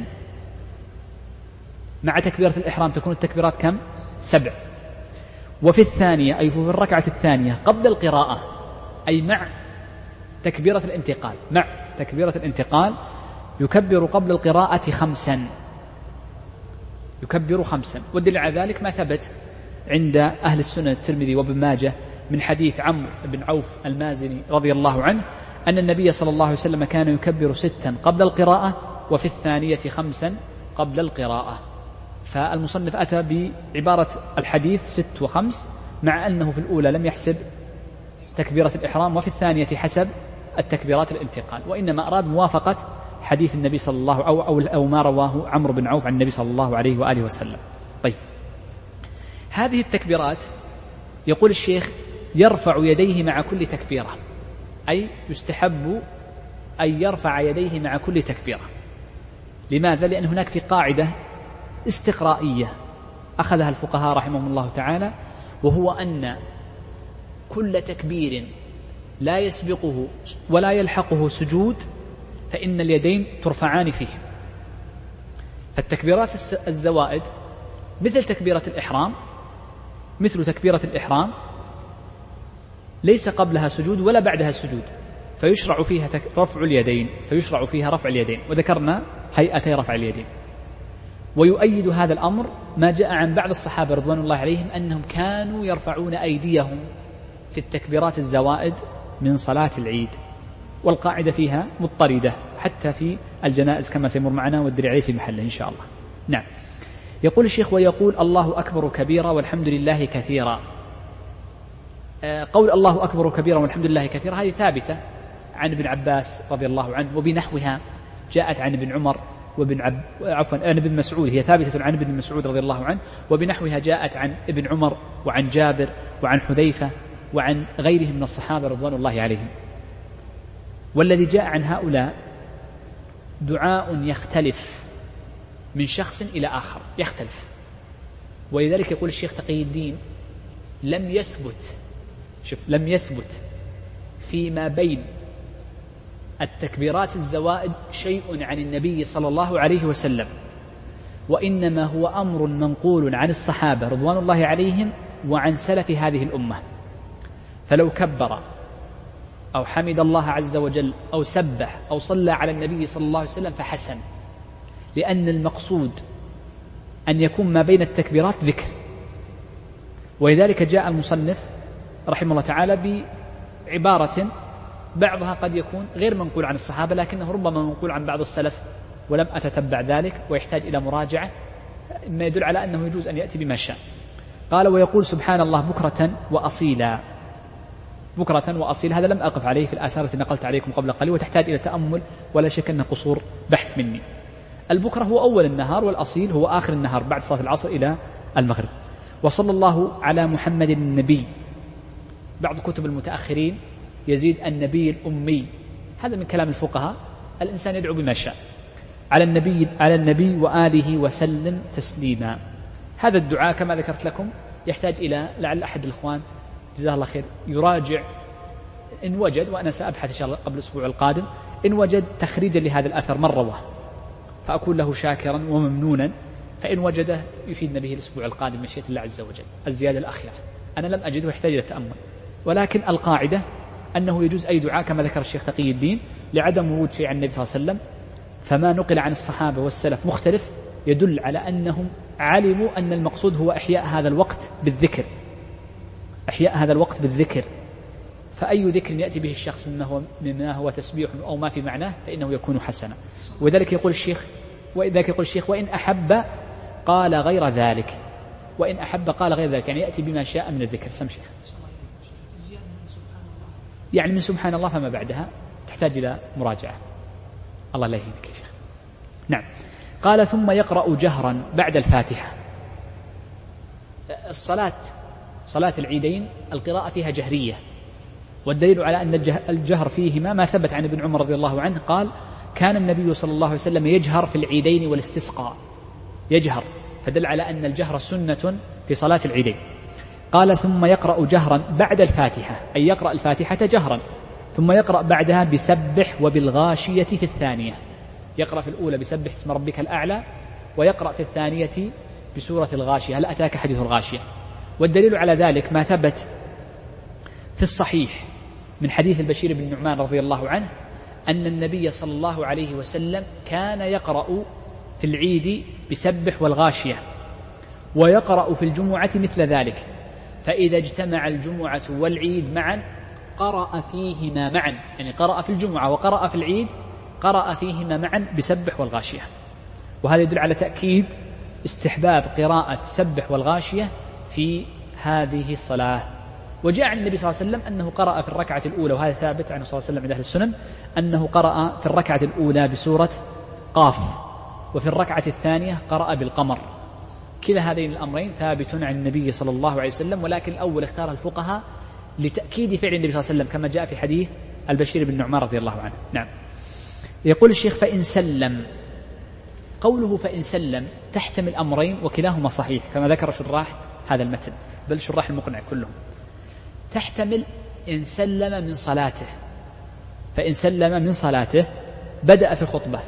مع تكبيرة الإحرام تكون التكبيرات كم؟ سبع. وفي الثانية أي في الركعة الثانية قبل القراءة، أي مع تكبيرة الانتقال، مع تكبيرة الانتقال يكبر قبل القراءة خمسا، يكبر خمسا. والدليل على ذلك ما ثبت عند أهل السنة الترمذي وابن ماجه من حديث عمرو بن عوف المازني رضي الله عنه أن النبي صلى الله عليه وسلم كان يكبر ستا قبل القراءة وفي الثانية خمسا قبل القراءة. فالمصنف أتى بعبارة الحديث ست وخمس، مع أنه في الأولى لم يحسب تكبيرة الإحرام وفي الثانية حسب التكبيرات الانتقال، وإنما أراد موافقة حديث النبي صلى الله أو, أو, أو ما رواه عمرو بن عوف عن النبي صلى الله عليه وآله وسلم. طيب، هذه التكبيرات يقول الشيخ يرفع يديه مع كل تكبيرة، أي يستحب أن يرفع يديه مع كل تكبيرة. لماذا؟ لأن هناك في قاعدة استقرائية أخذها الفقهاء رحمهم الله تعالى، وهو أن كل تكبير لا يسبقه ولا يلحقه سجود فإن اليدين ترفعان فيه. فالتكبيرات الزوائد مثل تكبيرة الإحرام مثل تكبيرة الإحرام ليس قبلها سجود ولا بعدها سجود، فيشرع فيها رفع اليدين فيشرع فيها رفع اليدين، وذكرنا هيئتي رفع اليدين. ويؤيد هذا الأمر ما جاء عن بعض الصحابة رضوان الله عليهم أنهم كانوا يرفعون أيديهم في التكبيرات الزوائد من صلاة العيد، والقاعدة فيها مضطردة حتى في الجنائز كما سيمر معنا والدليل عليه في محله إن شاء الله. نعم. يقول الشيخ ويقول الله أكبر كبيرا والحمد لله كثيرا. قول الله أكبر كبيرا والحمد لله كثيرا هذه ثابتة عن ابن عباس رضي الله عنه، وبنحوها جاءت عن ابن عمر وابن عب... عفوا عن ابن مسعود، هي ثابتة عن ابن مسعود رضي الله عنه، وبنحوها جاءت عن ابن عمر وعن جابر وعن حذيفة وعن غيرهم من الصحابة رضوان الله عليهم. والذي جاء عن هؤلاء دعاء يختلف من شخص إلى آخر، يختلف. ولذلك يقول الشيخ تقي الدين لم يثبت شوف لم يثبت فيما بين التكبيرات الزوائد شيء عن النبي صلى الله عليه وسلم، وإنما هو أمر منقول عن الصحابة رضوان الله عليهم وعن سلف هذه الأمة. فلو كبر أو حمد الله عز وجل أو سبح أو صلى على النبي صلى الله عليه وسلم فحسن، لأن المقصود أن يكون ما بين التكبيرات ذكر. ولذلك جاء المصنف رحمه الله تعالى بعبارة بعضها قد يكون غير منقول عن الصحابة لكنه ربما منقول عن بعض السلف ولم أتتبع ذلك ويحتاج إلى مراجعة، ما يدل على أنه يجوز أن يأتي بما شاء. قال ويقول سبحان الله بكرة وأصيلا. بكرة وأصيل هذا لم أقف عليه في الآثار التي نقلت عليكم قبل قليل وتحتاج إلى تأمل ولا شك أنه قصور بحث مني. البكرة هو أول النهار والأصيل هو آخر النهار بعد صلاة العصر إلى المغرب. وصلى الله على محمد النبي. بعض كتب المتأخرين يزيد النبي الأمي، هذا من كلام الفقهاء، الإنسان يدعو بما شاء. على النبي على النبي وآله وسلم تسليما. هذا الدعاء كما ذكرت لكم يحتاج إلى لعل أحد الإخوان جزاه الله خير يراجع إن وجد، وأنا سأبحث إن شاء الله قبل الأسبوع القادم إن وجد تخريجا لهذا الأثر من رواه فأكون له شاكرا وممنونا، فإن وجده يفيدنا به الأسبوع القادم مشيئة الله عز وجل الزيادة الأخيرة. أنا لم أجده ويحتاج إلى تأمل، ولكن القاعدة أنه يجوز أي دعاء كما ذكر الشيخ تقي الدين لعدم ورود شيء عن النبي صلى الله عليه وسلم، فما نقل عن الصحابة والسلف مختلف يدل على أنهم علموا أن المقصود هو إحياء هذا الوقت بالذكر، إحياء هذا الوقت بالذكر، فأي ذكر يأتي به الشخص مما هو, مما هو تسبيح أو ما في معناه فإنه يكون حسنا. وذلك يقول الشيخ وذلك يقول الشيخ وإن أحب قال غير ذلك، وإن أحب قال غير ذلك يعني يأتي بما شاء من الذكر. سم شيخ يعني من سبحان الله فما بعدها تحتاج إلى مراجعة. الله لا يهينك يا شيخ. نعم. قال ثم يقرأ جهرا بعد الفاتحة. الصلاة صلاة العيدين القراءة فيها جهرية، والدليل على أن الجهر فيهما ما ثبت عن ابن عمر رضي الله عنه قال كان النبي صلى الله عليه وسلم يجهر في العيدين والاستسقاء، يجهر، فدل على أن الجهر سنة في صلاة العيدين. قال ثم يقرأ جهرا بعد الفاتحة، أي يقرأ الفاتحة جهرا، ثم يقرأ بعدها بسبح وبالغاشية في الثانية، يقرأ في الأولى بسبح اسم ربك الأعلى، ويقرأ في الثانية بسورة الغاشية. هل أتاك حديث الغاشية؟ والدليل على ذلك ما ثبت في الصحيح من حديث البشير بن نعمان رضي الله عنه أن النبي صلى الله عليه وسلم كان يقرأ في العيد بسبح والغاشية، ويقرأ في الجمعة مثل ذلك، فإذا اجتمع الجمعة والعيد معا قرأ فيهما معا، يعني قرأ في الجمعة وقرأ في العيد قرأ فيهما معا بسبح والغاشية. وهذا يدل على تأكيد استحباب قراءة سبح والغاشية في هذه الصلاة. وجاء عن النبي صلى الله عليه وسلم أنه قرأ في الركعة الأولى، وهذا ثابت عنه صلى الله عليه وسلم عند أهل السنن أنه قرأ في الركعة الأولى بسورة قاف، وفي الركعة الثانية قرأ بالقمر. كلا هذين الأمرين ثابت عن النبي صلى الله عليه وسلم، ولكن الأول اختار الفقهاء لتأكيد فعل النبي صلى الله عليه وسلم كما جاء في حديث البشير بن نعمان رضي الله عنه. نعم. يقول الشيخ فإن سلم. قوله فإن سلم تحتمل أمرين وكلاهما صحيح كما ذكر شراح هذا المتن، بل شراح المقنع كلهم. تحتمل إن سلم من صلاته، فإن سلم من صلاته بدأ في الخطبة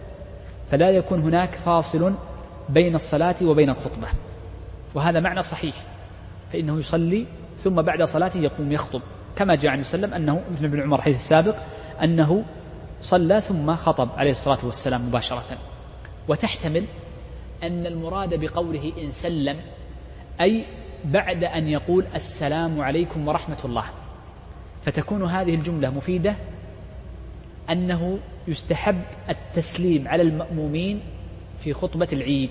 فلا يكون هناك فاصل بين الصلاة وبين الخطبة، وهذا معنى صحيح، فإنه يصلي ثم بعد صلاته يقوم يخطب كما جاء عنه وسلم أنه ابن ابن عمر حديث السابق أنه صلى ثم خطب عليه الصلاة والسلام مباشرة. وتحتمل أن المراد بقوله إن سلم أي بعد أن يقول السلام عليكم ورحمة الله، فتكون هذه الجملة مفيدة أنه يستحب التسليم على المأمومين في خطبة العيد.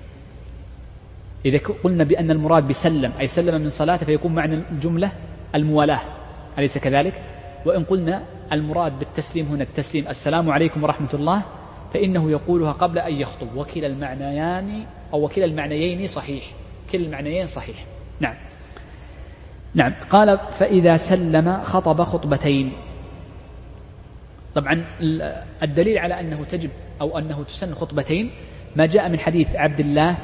إذا قلنا بأن المراد بسلم أي سلم من صلاته فيكون معنى الجملة الموالاة، أليس كذلك؟ وإن قلنا المراد بالتسليم هنا التسليم السلام عليكم ورحمة الله فإنه يقولها قبل أن يخطب، وكلا المعنيان أو وكلا المعنيين صحيح، كلا المعنيين صحيح. نعم. نعم. قال فإذا سلم خطب خطبتين. طبعا الدليل على أنه تجب أو أنه تسن خطبتين ما جاء من حديث عبد الله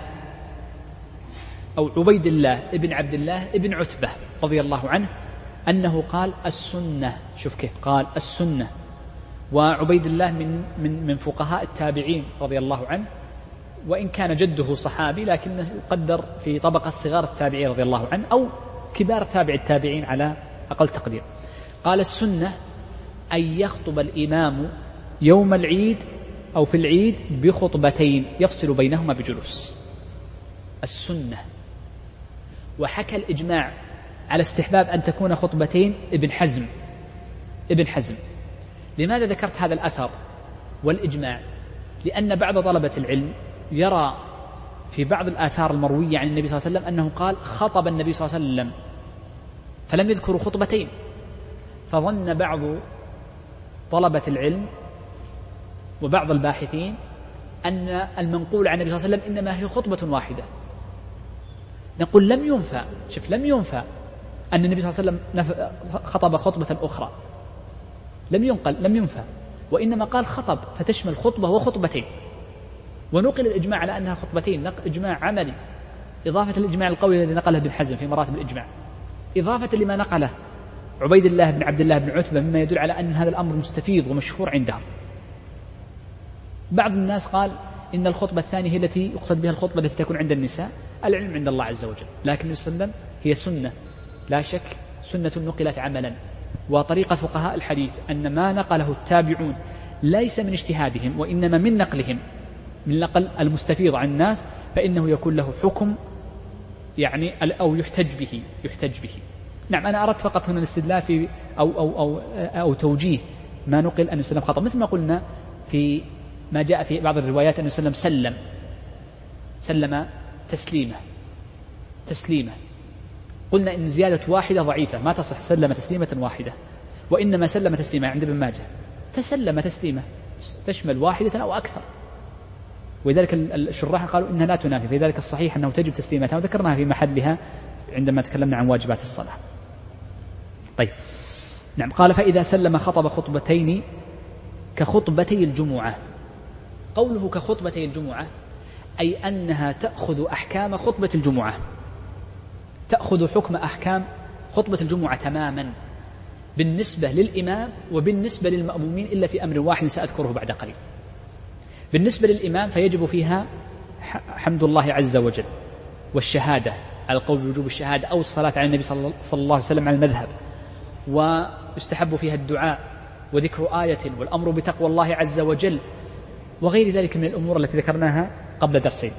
أو عبيد الله ابن عبد الله ابن عتبة رضي الله عنه أنه قال السنة. شوف كيف قال السنة. وعبيد الله من من من فقهاء التابعين رضي الله عنه، وإن كان جده صحابي لكنه يقدر في طبقة صغار التابعين رضي الله عنه أو كبار تابع التابعين على أقل تقدير. قال السنة أن يخطب الإمام يوم العيد أو في العيد بخطبتين يفصل بينهما بجلوس. السنة. وحكى الإجماع على استحباب أن تكون خطبتين ابن حزم ابن حزم لماذا ذكرت هذا الأثر والإجماع؟ لأن بعض طلبة العلم يرى في بعض الآثار المروية عن النبي صلى الله عليه وسلم أنه قال خطب النبي صلى الله عليه وسلم، فلم يذكروا خطبتين، فظن بعض طلبة العلم وبعض الباحثين أن المنقول عن النبي صلى الله عليه وسلم إنما هي خطبة واحدة. نقول لم ينفى، شوف لم ينفى أن النبي صلى الله عليه وسلم خطب خطبة أخرى، لم ينقل لم ينفى، وإنما قال خطب فتشمل خطبة وخطبتين، ونقل الإجماع على أنها خطبتين، نقل إجماع عملي، إضافة الإجماع القولي الذي نقله ابن حزم في مراتب الإجماع، إضافة لما نقله عبيد الله بن عبد الله بن عتبة مما يدل على أن هذا الأمر مستفيض ومشهور عندهم. بعض الناس قال إن الخطبة الثانية هي التي يقصد بها الخطبة التي تكون عند النساء، العلم عند الله عز وجل، لكن النبي صلى الله عليه وسلم هي سنة لا شك، سنة نقلت عملا. وطريقة فقهاء الحديث أن ما نقله التابعون ليس من اجتهادهم وإنما من نقلهم، من نقل المستفيض عن الناس، فإنه يكون له حكم يعني أو يحتج به يحتج به. نعم، أنا أردت فقط هنا الاستدلال في أو أو أو أو توجيه ما نقل أن السلام خطأ، مثل ما قلنا في ما جاء في بعض الروايات أن السلام سلم سلم تسليمة تسليمة قلنا إن زيادة واحدة ضعيفة ما تصح، سلم تسليمة واحدة، وإنما سلم تسليمة عند ابن ماجه، تسلم تسليمة تشمل واحدة أو أكثر، ولذلك الشراح قالوا إنها لا تنافي، فلذلك الصحيح أنه تجب تسليمتها، وذكرناها في محلها عندما تكلمنا عن واجبات الصلاة. طيب نعم، قال فإذا سلم خطب خطبتين كخطبتي الجمعة. قوله كخطبتي الجمعة أي أنها تأخذ أحكام خطبة الجمعة، تأخذ حكم أحكام خطبة الجمعة تماما بالنسبة للإمام وبالنسبة للمأمومين، إلا في أمر واحد سأذكره بعد قليل. بالنسبة للإمام فيجب فيها حمد الله عز وجل والشهادة على القول بوجوب الشهادة أو الصلاة على النبي صلى الله عليه وسلم على المذهب، ويستحب فيها الدعاء وذكر آية والأمر بتقوى الله عز وجل وغير ذلك من الأمور التي ذكرناها قبل درسين.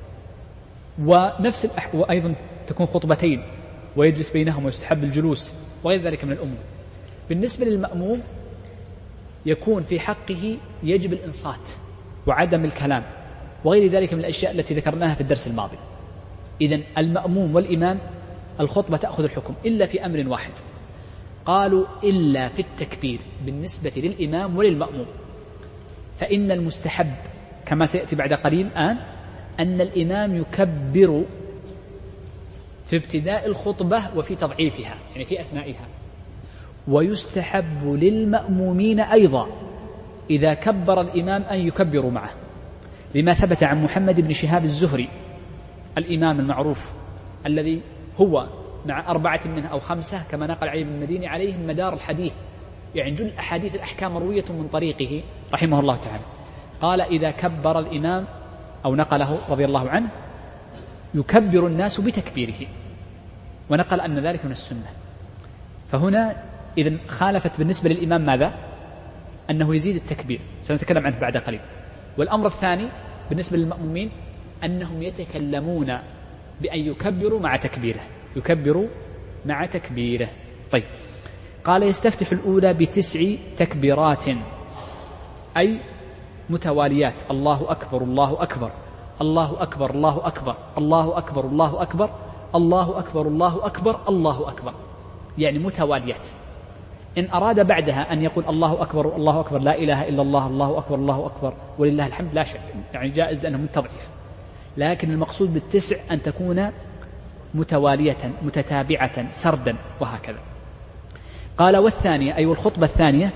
ونفس الأح... وأيضا تكون خطبتين ويجلس بينهم ويستحب الجلوس وغير ذلك من الأمور. بالنسبة للمأموم يكون في حقه يجب الإنصات وعدم الكلام وغير ذلك من الأشياء التي ذكرناها في الدرس الماضي. إذن المأموم والإمام الخطبة تأخذ الحكم إلا في أمر واحد، قالوا إلا في التكبير بالنسبة للإمام وللمأموم، فإن المستحب كما سيأتي بعد قليل الآن أن الإمام يكبر في ابتداء الخطبة وفي تضعيفها، يعني في أثنائها، ويستحب للمأمومين أيضا إذا كبر الإمام أن يكبروا معه، لما ثبت عن محمد بن شهاب الزهري الإمام المعروف الذي هو مع أربعة منه أو خمسة كما نقل علي بن المديني عليهم مدار الحديث، يعني جل أحاديث الأحكام مروية من طريقه رحمه الله تعالى. قال إذا كبر الإمام أو نقله رضي الله عنه يكبر الناس بتكبيره، ونقل أن ذلك من السنة. فهنا إذن خالفت بالنسبة للإمام ماذا؟ أنه يزيد التكبير، سنتكلم عنه بعد قليل. والأمر الثاني بالنسبة للمأمومين أنهم يتكلمون بأن يكبروا مع تكبيره، يكبروا مع تكبيره. طيب، قال يستفتح الأولى بتسع تكبيرات أي متواليات، الله أكبر الله أكبر الله أكبر الله أكبر الله أكبر الله أكبر الله أكبر الله أكبر الله أكبر، يعني متواليات. إن أراد بعدها أن يقول الله أكبر الله أكبر لا إله إلا الله الله أكبر الله أكبر ولله الحمد لا شك، يعني جائز لأنه من تضعيف، لكن المقصود بالتسع أن تكون متوالية متتابعة سردا وهكذا. قال والثانية أي الخطبة الثانية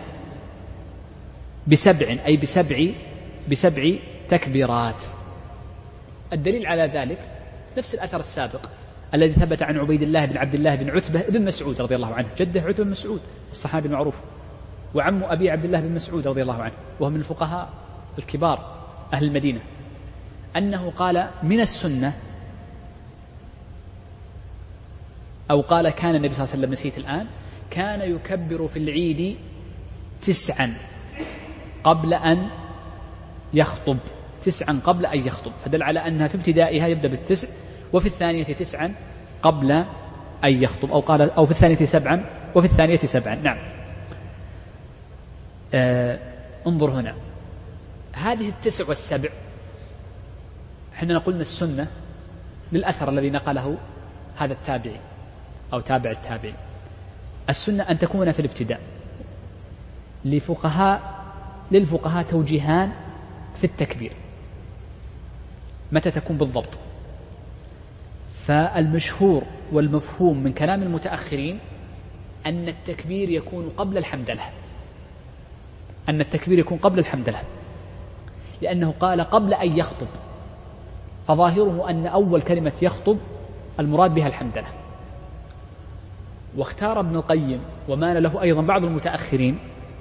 بسبع أي بسبع بسبع تكبيرات. الدليل على ذلك نفس الأثر السابق الذي ثبت عن عبيد الله بن عبد الله بن عتبة بن مسعود رضي الله عنه، جده عتبة بن مسعود الصحابي المعروف، وعم أبي عبد الله بن مسعود رضي الله عنه، وهو من الفقهاء الكبار أهل المدينة، أنه قال من السنة أو قال كان النبي صلى الله عليه وسلم نسيت الآن كان يكبر في العيد تسعا قبل أن يخطب، تسعا قبل أن يخطب، فدل على أنها في ابتدائها يبدأ بالتسع وفي الثانية تسعا قبل أن يخطب، أو قال أو في الثانية سبعا وفي الثانية سبعا. نعم. آه انظر هنا، هذه التسع والسبع حين نقول السنة للأثر الذي نقله هذا التابعي أو تابع التابعي، السنة أن تكون في الابتداء. لفقهاء للفقهاء توجيهان في التكبير متى تكون بالضبط. فالمشهور والمفهوم من كلام المتأخرين أن التكبير يكون قبل الحمدلة، أن التكبير يكون قبل الحمدلة، لأنه قال قبل أن يخطب، فظاهره أن أول كلمة يخطب المراد بها الحمدلة. واختار ابن القيم ومال له أيضا بعض المتأخرين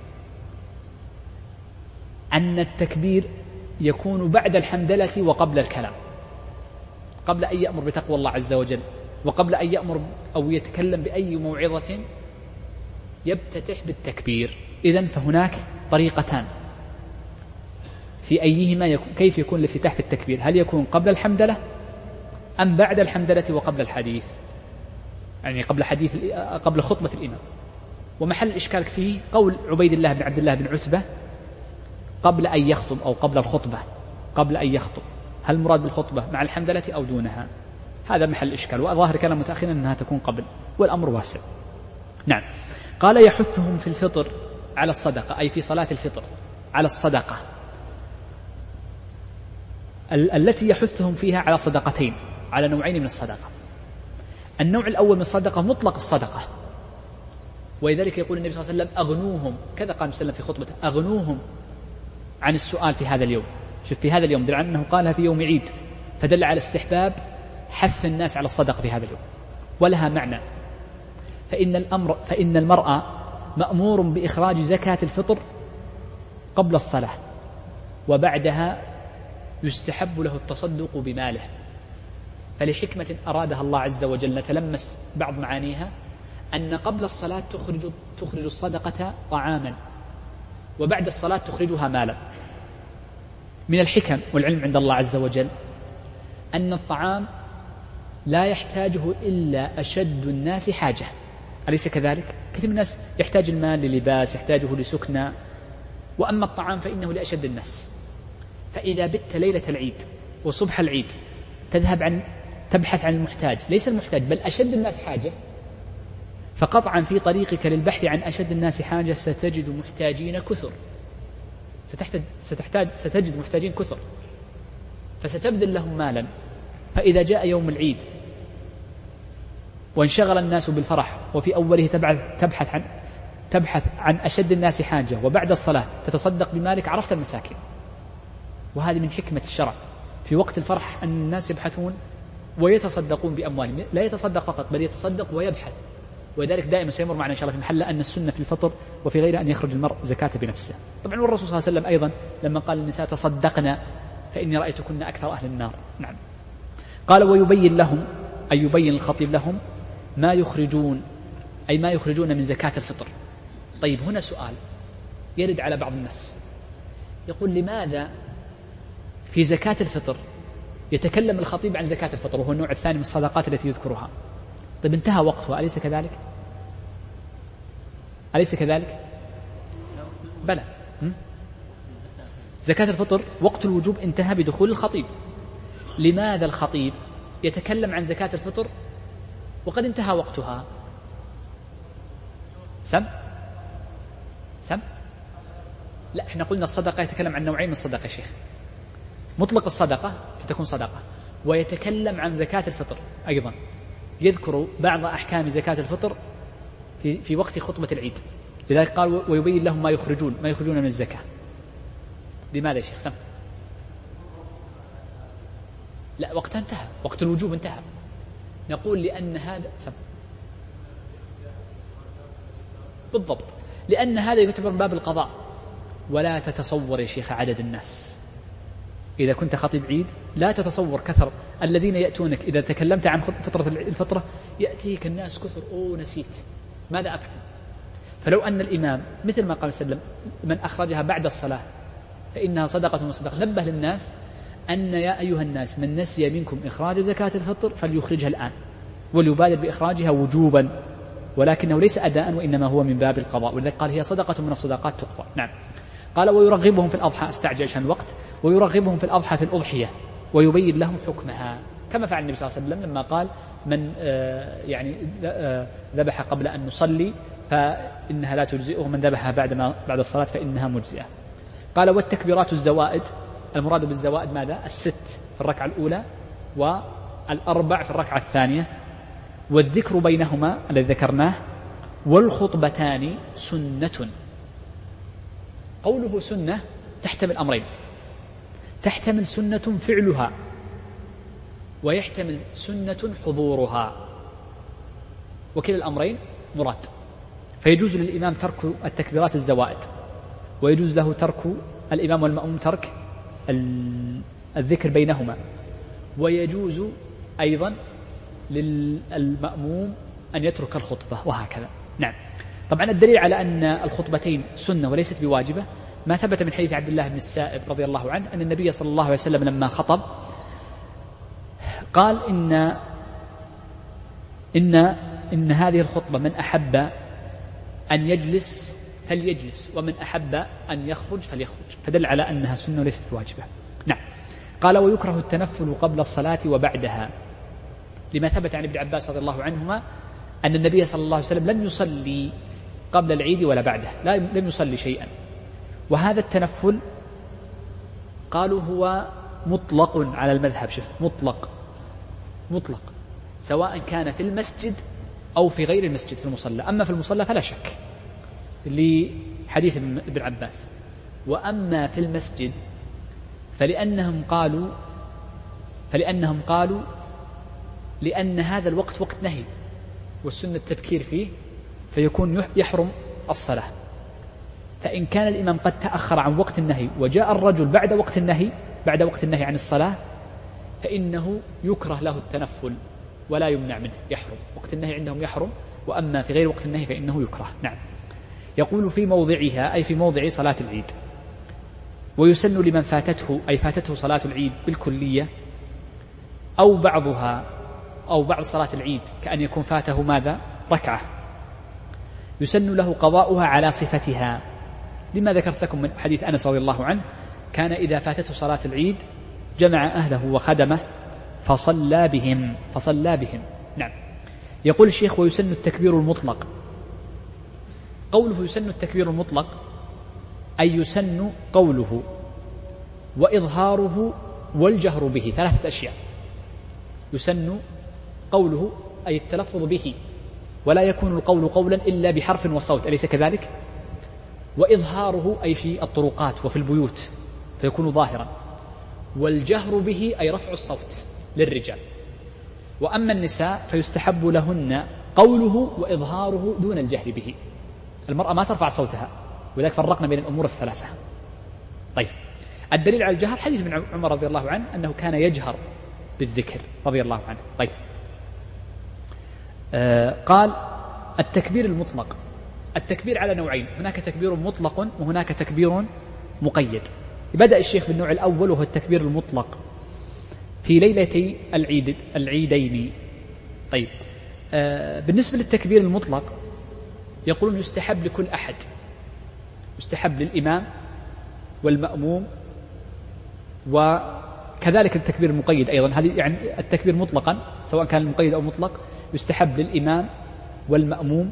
أن التكبير يكون بعد الحمدلة وقبل الكلام، قبل أن يأمر بتقوى الله عز وجل، وقبل أن يأمر أو يتكلم بأي موعظة يبتتح بالتكبير. إذن فهناك طريقتان في أيهما يكون، كيف يكون الافتتاح في التكبير، هل يكون قبل الحمدلة أم بعد الحمدلة وقبل الحديث، يعني قبل حديث قبل خطبة الإمام. ومحل الإشكال فيه قول عبيد الله بن عبد الله بن عتبة قبل أن يخطب أو قبل الخطبة، قبل أن يخطب هل المراد بالخطبة مع الحمدلة أو دونها؟ هذا محل الإشكال، وظاهر كلام متأخرين أنها تكون قبل، والأمر واسع. نعم. قال يحثهم في الفطر على الصدقة، أي في صلاة الفطر على الصدقة، ال- التي يحثهم فيها على صدقتين، على نوعين من الصدقة. النوع الأول من الصدقة مطلق الصدقة، ولذلك يقول النبي صلى الله عليه وسلم أغنوهم، كذا قال النبي صلى الله عليه وسلم في خطبته، أغنوهم عن السؤال في هذا اليوم. شوف في هذا اليوم، دل على أنه قالها في يوم عيد، فدل على استحباب حث الناس على الصدقة في هذا اليوم، ولها معنى. فإن الأمر فإن المرأة مأمور بإخراج زكاة الفطر قبل الصلاة، وبعدها يستحب له التصدق بماله. فلحكمة أرادها الله عز وجل نتلمس بعض معانيها، أن قبل الصلاة تخرج تخرج الصدقة طعاما، وبعد الصلاة تخرجها مالا. من الحكم والعلم عند الله عز وجل أن الطعام لا يحتاجه إلا أشد الناس حاجة، أليس كذلك؟ كثير من الناس يحتاج المال للباس، يحتاجه لسكنى، وأما الطعام فإنه لأشد الناس. فإذا بت ليلة العيد وصبح العيد تذهب عن تبحث عن المحتاج، ليس المحتاج بل أشد الناس حاجة، فقطعا في طريقك للبحث عن أشد الناس حاجة ستجد محتاجين كثر، ستحتاج, ستحتاج ستجد محتاجين كثر، فستبذل لهم مالا. فإذا جاء يوم العيد وانشغل الناس بالفرح، وفي أوله تبحث عن تبحث عن أشد الناس حاجة، وبعد الصلاة تتصدق بمالك، عرفت المساكين. وهذه من حكمة الشرع في وقت الفرح أن الناس يبحثون ويتصدقون بأموالهم، لا يتصدق فقط بل يتصدق ويبحث. وذلك دائما سيمر معنا إن شاء الله في محل أن السنة في الفطر وفي غيرها أن يخرج المرء زكاة بنفسه. طبعا والرسول صلى الله عليه وسلم أيضا لما قال للنساء تصدقنا فإني رأيتكن أكثر أهل النار. نعم. قال ويبين لهم، أي يبين الخطيب لهم ما يخرجون، أي ما يخرجون من زكاة الفطر. طيب هنا سؤال يرد على بعض الناس، يقول لماذا في زكاة الفطر يتكلم الخطيب عن زكاة الفطر وهو النوع الثاني من الصدقات التي يذكرها؟ طيب انتهى وقتها، أليس كذلك؟ أليس كذلك؟ بلى. زكاة الفطر وقت الوجوب انتهى بدخول الخطيب. لماذا الخطيب يتكلم عن زكاة الفطر وقد انتهى وقتها؟ سم سم لا، احنا قلنا الصدقة يتكلم عن نوعين من الصدقة يا شيخ، مطلق الصدقة فتكون صدقة، ويتكلم عن زكاة الفطر أيضا، يذكر بعض أحكام زكاة الفطر في, في وقت خطبة العيد. لذلك قال ويبين لهم ما يخرجون ما يخرجون من الزكاة. لماذا يا شيخ؟ سم لا، وقتها انتهى، وقت الوجوب انتهى. نقول لأن هذا سم بالضبط، لأن هذا يعتبر من باب القضاء. ولا تتصور يا شيخ عدد الناس، إذا كنت خطيب عيد لا تتصور كثر الذين يأتونك إذا تكلمت عن فطرة الفطرة، يأتيك الناس كثر، أوه نسيت ماذا أفعل. فلو أن الإمام مثل ما قال وسلم من أخرجها بعد الصلاة فإنها صدقة وصدقة، نبه للناس أن يا أيها الناس من نسي منكم إخراج زكاة الفطر فليخرجها الآن، وليبادر بإخراجها وجوبا، ولكنه ليس أداء وإنما هو من باب القضاء، ولذلك قال هي صدقة من الصدقات تقضى. نعم. قال ويرغبهم في الأضحى، استعجل عشان الوقت، ويرغبهم في الأضحى في الأضحية ويبين لهم حكمها، كما فعل النبي صلى الله عليه وسلم لما قال من يعني ذبح قبل أن نصلي فإنها لا تجزئه، ومن ذبحها بعد ما بعد الصلاة فإنها مجزئة. قال والتكبيرات الزوائد، المراد بالزوائد ماذا؟ الست في الركعة الأولى والأربع في الركعة الثانية، والذكر بينهما الذي ذكرناه، والخطبتان سنة. قوله سنة تحتمل أمرين، تحتمل سنة فعلها ويحتمل سنة حضورها، وكلا الأمرين مراد. فيجوز للإمام ترك التكبيرات الزوائد، ويجوز له ترك الإمام والمأموم ترك الذكر بينهما، ويجوز أيضا للمأموم أن يترك الخطبة، وهكذا. نعم. طبعا الدليل على أن الخطبتين سنة وليست بواجبة ما ثبت من حديث عبد الله بن السائب رضي الله عنه أن النبي صلى الله عليه وسلم لما خطب قال إن إن إن هذه الخطبة من أحب أن يجلس فليجلس، ومن أحب أن يخرج فليخرج، فدل على أنها سنة وليست بواجبة. نعم. قال ويكره التنفل قبل الصلاة وبعدها، لما ثبت عن ابن عباس رضي الله عنهما أن النبي صلى الله عليه وسلم لم يصلي قبل العيد ولا بعده، لا لم يصلي شيئا. وهذا التنفل قالوا هو مطلق على المذهب، شوف مطلق مطلق سواء كان في المسجد أو في غير المسجد في المصلى. أما في المصلى فلا شك لحديث ابن عباس، وأما في المسجد فلأنهم قالوا فلأنهم قالوا لأن هذا الوقت وقت نهي والسنة التبكير فيه، فيكون يحرم الصلاة. فإن كان الإمام قد تأخر عن وقت النهي وجاء الرجل بعد وقت النهي بعد وقت النهي عن الصلاة فإنه يكره له التنفل ولا يمنع منه، يحرم. وقت النهي عندهم يحرم، وأما في غير وقت النهي فإنه يكره. نعم. يقول في موضعها أي في موضع صلاة العيد. ويسن لمن فاتته أي فاتته صلاة العيد بالكلية أو بعضها أو بعض صلاة العيد، كأن يكون فاته ماذا؟ ركعة، يسن له قضاؤها على صفتها، لما ذكرت لكم من حديث أنس رضي الله عنه كان إذا فاتته صلاة العيد جمع أهله وخدمه فصلى بهم فصلى بهم. نعم. يقول الشيخ ويسن التكبير المطلق. قوله يسن التكبير المطلق أي يسن قوله وإظهاره والجهر به، ثلاثة أشياء. يسن قوله أي التلفظ به، ولا يكون القول قولا إلا بحرف وصوت، أليس كذلك؟ وإظهاره أي في الطرقات وفي البيوت فيكون ظاهرا، والجهر به أي رفع الصوت للرجال. وأما النساء فيستحب لهن قوله وإظهاره دون الجهر به، المرأة ما ترفع صوتها، ولذلك فرقنا بين الأمور الثلاثة. طيب، الدليل على الجهر حديث ابن عمر رضي الله عنه أنه كان يجهر بالذكر رضي الله عنه. طيب، آه قال التكبير المطلق. التكبير على نوعين، هناك تكبير مطلق وهناك تكبير مقيد. بدأ الشيخ بالنوع الأول وهو التكبير المطلق في ليلتي العيد العيدين. طيب، آه بالنسبة للتكبير المطلق يقولون يستحب لكل أحد، يستحب للإمام والمأموم، وكذلك التكبير المقيد أيضا. هذه يعني التكبير مطلقا سواء كان المقيد أو مطلق يستحب للإمام والمأموم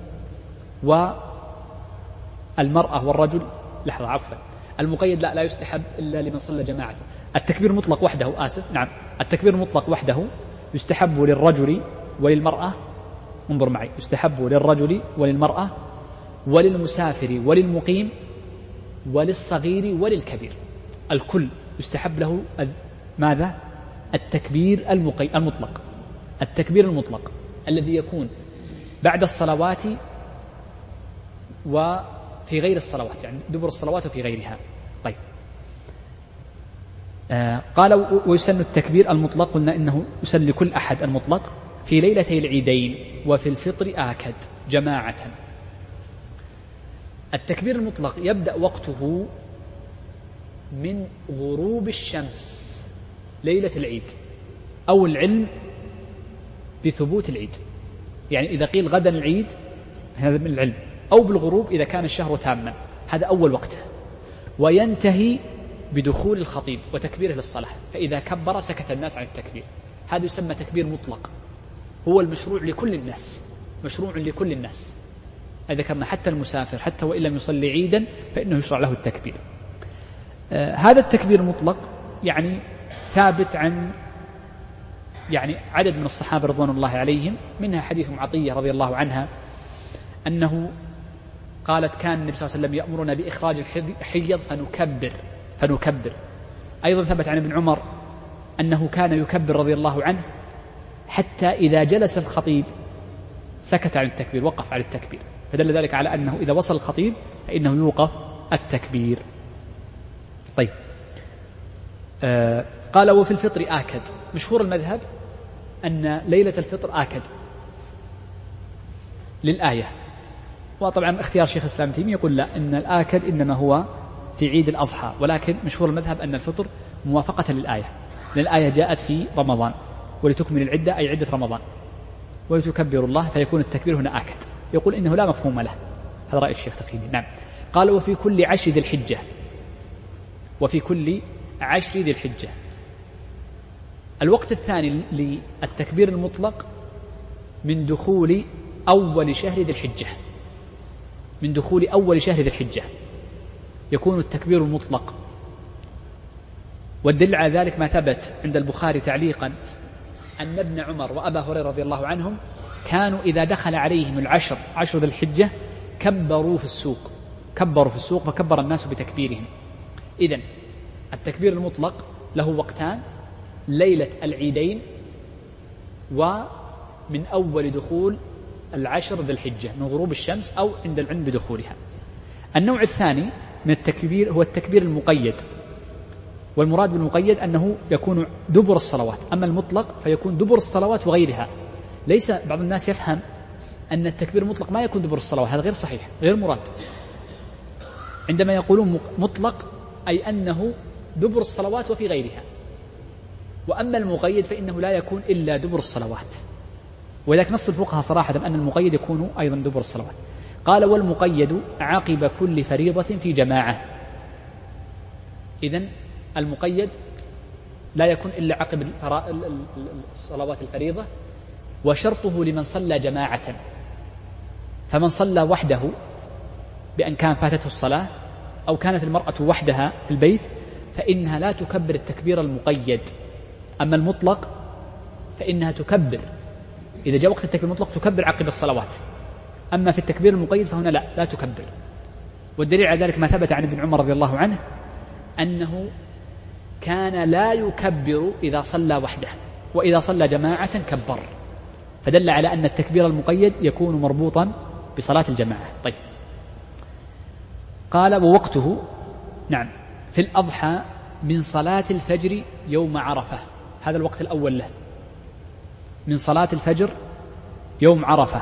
والمرأة والرجل. لحظة، عفوا، المقيد لا لا يستحب إلا لمن صلى جماعة. التكبير المطلق وحده، آسف، نعم، التكبير المطلق وحده يستحب للرجل وللمرأة، انظر معي، يستحب للرجل وللمرأة وللمسافر وللمقيم وللصغير وللكبير، الكل يستحب له ماذا؟ التكبير المقي... المطلق التكبير المطلق الذي يكون بعد الصلوات وفي غير الصلوات، يعني دبر الصلوات وفي غيرها. طيب، آه قال ويسن التكبير المطلق، قلنا إنه يسن لكل أحد المطلق في ليلتي العيدين وفي الفطر آكد جماعة. التكبير المطلق يبدأ وقته من غروب الشمس ليلة العيد أو العلم بثبوت العيد، يعني إذا قيل غدا العيد هذا من العلم، أو بالغروب إذا كان الشهر تاما، هذا أول وقته. وينتهي بدخول الخطيب وتكبيره للصلاة، فإذا كبر سكت الناس عن التكبير، هذا يسمى تكبير مطلق، هو المشروع لكل الناس، مشروع لكل الناس. ذكرنا حتى المسافر حتى وإن لم يصلي عيدا فإنه يشرع له التكبير. آه هذا التكبير المطلق يعني ثابت عن يعني عدد من الصحابة رضوان الله عليهم، منها حديث عطية رضي الله عنها أنه قالت كان النبي صلى الله عليه وسلم يأمرنا بإخراج الحيض فنكبر فنكبر أيضا ثبت عن ابن عمر أنه كان يكبر رضي الله عنه حتى إذا جلس الخطيب سكت عن التكبير، وقف عن التكبير، فدل ذلك على أنه إذا وصل الخطيب فإنه يوقف التكبير. طيب آه قال وفي الفطر آكد، مشهور المذهب أن ليلة الفطر آكد للآية، وطبعا اختيار شيخ الإسلام ابن تيمية يقول لا، إن الآكد إنما هو في عيد الأضحى، ولكن مشهور المذهب أن الفطر موافقة للآية، لأن الآية جاءت في رمضان ولتكمل العدة أي عدة رمضان ولتكبروا الله، فيكون التكبير هنا آكد. يقول إنه لا مفهوم له، هذا رأي الشيخ تقي الدين. نعم. قال وفي كل عشر ذي الحجة، وفي كل عشر ذي الحجة. الوقت الثاني للتكبير المطلق من دخول أول شهر ذي الحجة، من دخول أول شهر ذي الحجة يكون التكبير المطلق. والدليل على ذلك ما ثبت عند البخاري تعليقا أن ابن عمر وأبا هريرة رضي الله عنهم كانوا إذا دخل عليهم العشر عشر ذي الحجة كبروا في السوق كبروا في السوق فكبر الناس بتكبيرهم. إذن التكبير المطلق له وقتان، ليلة العيدين ومن أول دخول العشر ذي الحجة من غروب الشمس أو عند العلم بدخولها. النوع الثاني من التكبير هو التكبير المقيد، والمراد بالمقيد أنه يكون دبر الصلوات، أما المطلق فيكون دبر الصلوات وغيرها. ليس بعض الناس يفهم أن التكبير المطلق ما يكون دبر الصلوات، هذا غير صحيح غير مراد. عندما يقولون مطلق أي أنه دبر الصلوات وفي غيرها، وأما المقيد فإنه لا يكون إلا دبر الصلوات، ولكن نص الفقهاء صراحة أن المقيد يكون أيضا دبر الصلوات. قال والمقيد عقب كل فريضة في جماعة. إذن المقيد لا يكون إلا عقب الصلوات الفريضة، وشرطه لمن صلى جماعة، فمن صلى وحده بأن كان فاتته الصلاة أو كانت المرأة وحدها في البيت فإنها لا تكبر التكبير المقيد. أما المطلق فإنها تكبر إذا جاء وقت التكبير المطلق تكبر عقب الصلوات، أما في التكبير المقيد فهنا لا لا تكبر. والدليل على ذلك ما ثبت عن ابن عمر رضي الله عنه أنه كان لا يكبر إذا صلى وحده، وإذا صلى جماعة كبر، فدل على أن التكبير المقيد يكون مربوطا بصلاة الجماعة. طيب قال ووقته نعم في الأضحى من صلاة الفجر يوم عرفة، هذا الوقت الأول له، من صلاة الفجر يوم عرفة.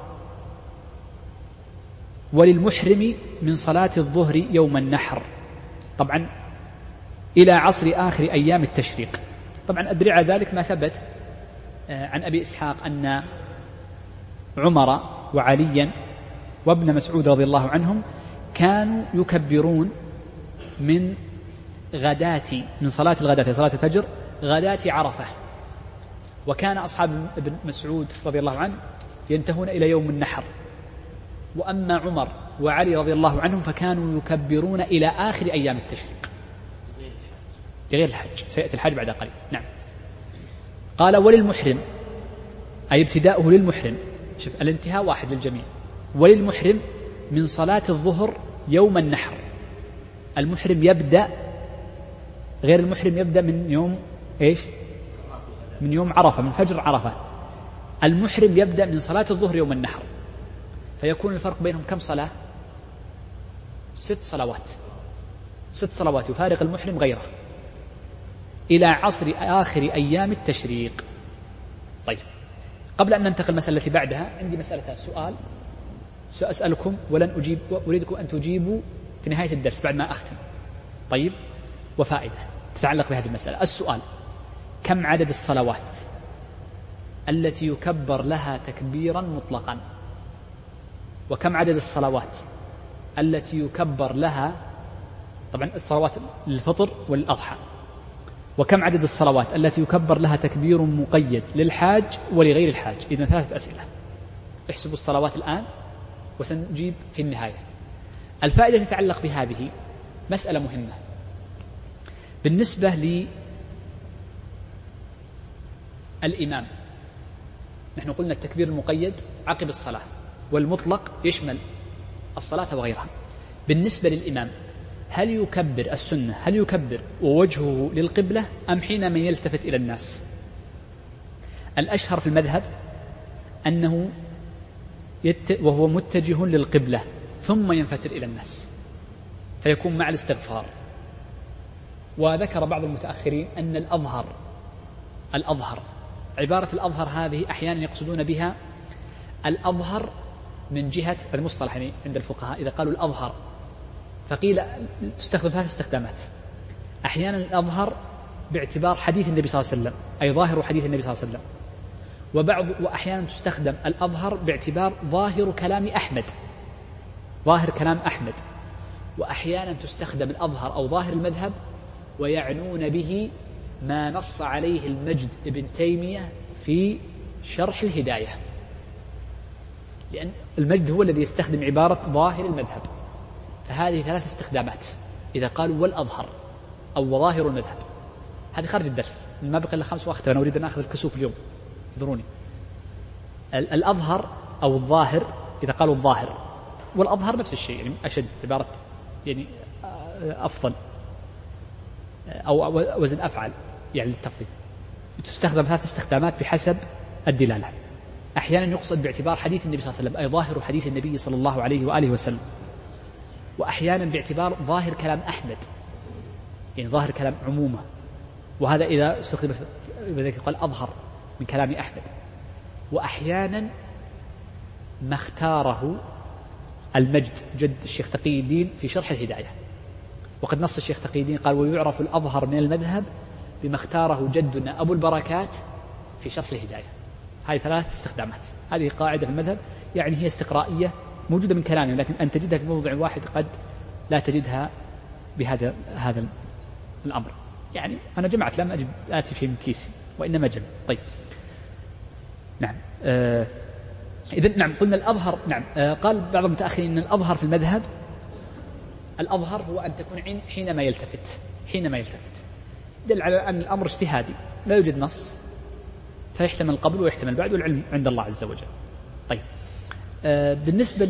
وللمحرم من صلاة الظهر يوم النحر، طبعا إلى عصر آخر أيام التشريق. طبعا أدري على ذلك ما ثبت عن أبي إسحاق أن عمر وعليا وابن مسعود رضي الله عنهم كانوا يكبرون من غداة من صلاة الغداة صلاة الفجر غداة عرفة، وكان أصحاب ابن مسعود رضي الله عنه ينتهون إلى يوم النحر. وأما عمر وعلي رضي الله عنهم فكانوا يكبرون إلى آخر أيام التشريق غير الحج، سيأتي الحج بعد قليل. نعم. قال وللمحرم أي ابتداؤه للمحرم، شوف الانتهاء واحد للجميع. وللمحرم من صلاة الظهر يوم النحر، المحرم يبدأ غير المحرم يبدأ من يوم إيش؟ من يوم عرفة، من فجر عرفة. المحرم يبدأ من صلاة الظهر يوم النحر، فيكون الفرق بينهم كم صلاة؟ ست صلوات ست صلوات يفارق المحرم غيره إلى عصر آخر أيام التشريق. طيب قبل أن ننتقل المسألة التي بعدها عندي مسألة سؤال سأسألكم ولن أجيب، أريدكم أن تجيبوا في نهاية الدرس بعد ما أختم. طيب وفائدة تتعلق بهذه المسألة. السؤال: كم عدد الصلوات التي يكبر لها تكبيرا مطلقا؟ وكم عدد الصلوات التي يكبر لها، طبعا الصلوات للفطر والأضحى، وكم عدد الصلوات التي يكبر لها تكبير مقيد للحاج ولغير الحاج؟ إذن ثلاثة أسئلة، احسبوا الصلوات الآن وسنجيب في النهاية. الفائدة تتعلق بهذه مسألة مهمة بالنسبة للإمام. نحن قلنا التكبير المقيد عقب الصلاة، والمطلق يشمل الصلاة وغيرها. بالنسبة للإمام هل يكبر السنة هل يكبر ووجهه للقبلة أم حينما يلتفت إلى الناس؟ الأشهر في المذهب أنه يت وهو متجه للقبلة ثم ينفتر إلى الناس فيكون مع الاستغفار. وذكر بعض المتأخرين أن الأظهر الأظهر عبارة الأظهر هذه أحيانا يقصدون بها الأظهر من جهة المصطلح، يعني عند الفقهاء إذا قالوا الأظهر فقيل تستخدم ثلاث استخدامات. أحيانا الأظهر باعتبار حديث النبي صلى الله عليه وسلم، أي ظاهر حديث النبي صلى الله عليه وسلم. وبعض وأحيانا تستخدم الأظهر باعتبار ظاهر كلام أحمد، ظاهر كلام أحمد. وأحيانا تستخدم الأظهر أو ظاهر المذهب ويعنون به ما نص عليه المجد ابن تيمية في شرح الهداية، لأن المجد هو الذي يستخدم عبارة ظاهر المذهب. فهذه ثلاث استخدامات إذا قالوا والأظهر أو ظاهر المذهب. هذه خارج الدرس، ما بقى إلا خمس وقت، أنا أريد أن أخذ الكسوف اليوم، اعذروني. الأظهر أو الظاهر إذا قالوا الظاهر والأظهر نفس الشيء، يعني أشد عبارة يعني أفضل أو وزن أفعل يعني للتفضيل. تستخدم ثلاث استخدامات بحسب الدلالة. أحيانا يقصد باعتبار حديث النبي صلى الله عليه وسلم، أي ظاهر حديث النبي صلى الله عليه وآله وسلم. وأحيانا باعتبار ظاهر كلام أحمد، يعني ظاهر كلام عمومة، وهذا إذا استخدم بذلك قال أظهر من كلام أحمد. وأحيانا ما اختاره المجد جد الشيخ تقي الدين في شرح الهداية، وقد نص الشيخ تقي الدين قال ويعرف الأظهر من المذهب بما اختاره جدنا أبو البركات في شرح الهداية. هذه ثلاث استخدامات، هذه قاعدة في المذهب، يعني هي استقرائية موجودة من كلامهم، لكن أن تجدها في موضع واحد قد لا تجدها بهذا هذا الأمر. يعني أنا جمعت، لم أجد آتي شيء من كيسي وإنما جمع. طيب نعم آه إذن نعم قلنا الأظهر. نعم آه قال بعض المتأخرين أن الأظهر في المذهب، الأظهر هو أن تكون حينما يلتفت حينما يلتفت دل على أن الأمر اجتهادي لا يوجد نص، فيحتمل قبل ويحتمل بعد، والعلم عند الله عز وجل. طيب آه بالنسبة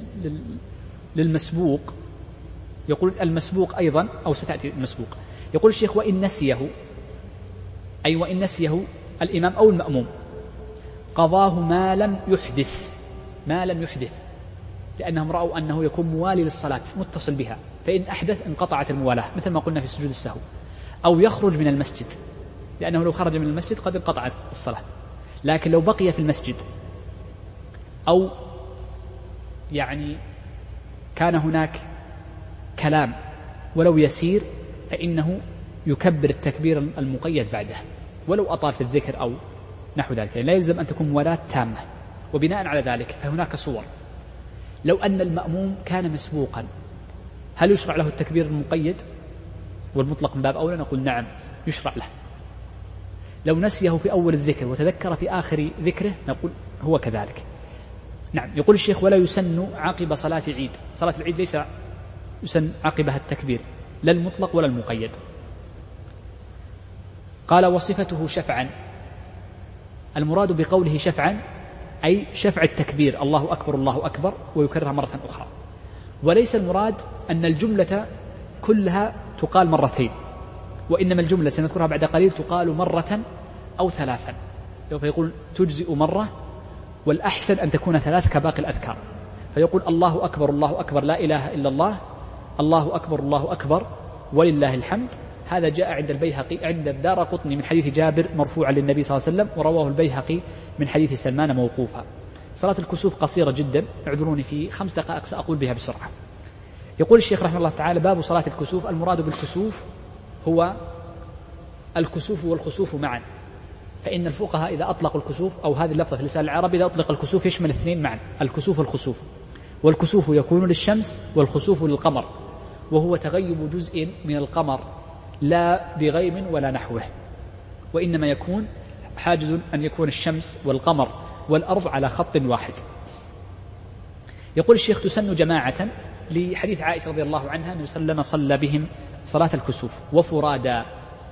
للمسبوق يقول المسبوق أيضا، أو ستأتي المسبوق، يقول الشيخ وإن نسيه، أي وإن نسيه الإمام أو المأموم قضاه ما لم يحدث ما لم يحدث لأنهم رأوا أنه يكون موالي للصلاة متصل بها، فإن أحدث انقطعت الموالاة مثل ما قلنا في سجود السهو. أو يخرج من المسجد، لأنه لو خرج من المسجد قد انقطعت الصلاة. لكن لو بقي في المسجد أو يعني كان هناك كلام ولو يسير فإنه يكبر التكبير المقيد بعده ولو أطال في الذكر أو نحو ذلك، لا يلزم أن تكون موالاة تامة. وبناء على ذلك فهناك صور. لو أن المأموم كان مسبوقا هل يشرع له التكبير المقيد والمطلق من باب أولى؟ نقول نعم يشرع له. لو نسيه في أول الذكر وتذكر في آخر ذكره نقول هو كذلك. نعم يقول الشيخ ولا يسن عقب صلاة العيد، صلاة العيد ليس يسن عقبها التكبير لا المطلق ولا المقيد. قال وصفته شفعا، المراد بقوله شفعا أي شفع التكبير الله أكبر الله أكبر ويكررها مرة أخرى، وليس المراد أن الجملة كلها تقال مرتين، وإنما الجملة سنذكرها بعد قليل تقال مرة أو ثلاثا، فيقول تجزئ مرة والأحسن أن تكون ثلاث كباقي الأذكار. فيقول الله أكبر الله أكبر لا إله إلا الله، الله أكبر الله أكبر ولله الحمد. هذا جاء عند البيهقي عند الدارقطني من حديث جابر مرفوعا للنبي صلى الله عليه وسلم، ورواه البيهقي من حديث سلمان موقوفا. صلاة الكسوف قصيرة جدا، اعذروني في خمس دقائق سأقول بها بسرعة. يقول الشيخ رحمه الله تعالى باب صلاة الكسوف. المراد بالكسوف هو الكسوف والخسوف معا، فإن الفقهاء إذا أطلقوا الكسوف، أو هذه اللفظة في لسان العرب إذا أطلق الكسوف يشمل الاثنين معا، الكسوف والخسوف. والكسوف يكون للشمس والخسوف للقمر، وهو تغيب جزء من القمر لا بغيم ولا نحوه، وإنما يكون حاجز أن يكون الشمس والقمر والأرض على خط واحد. يقول الشيخ تسن جماعة لحديث عائشة رضي الله عنها أن يسلم صلى بهم صلاة الكسوف وفرادا،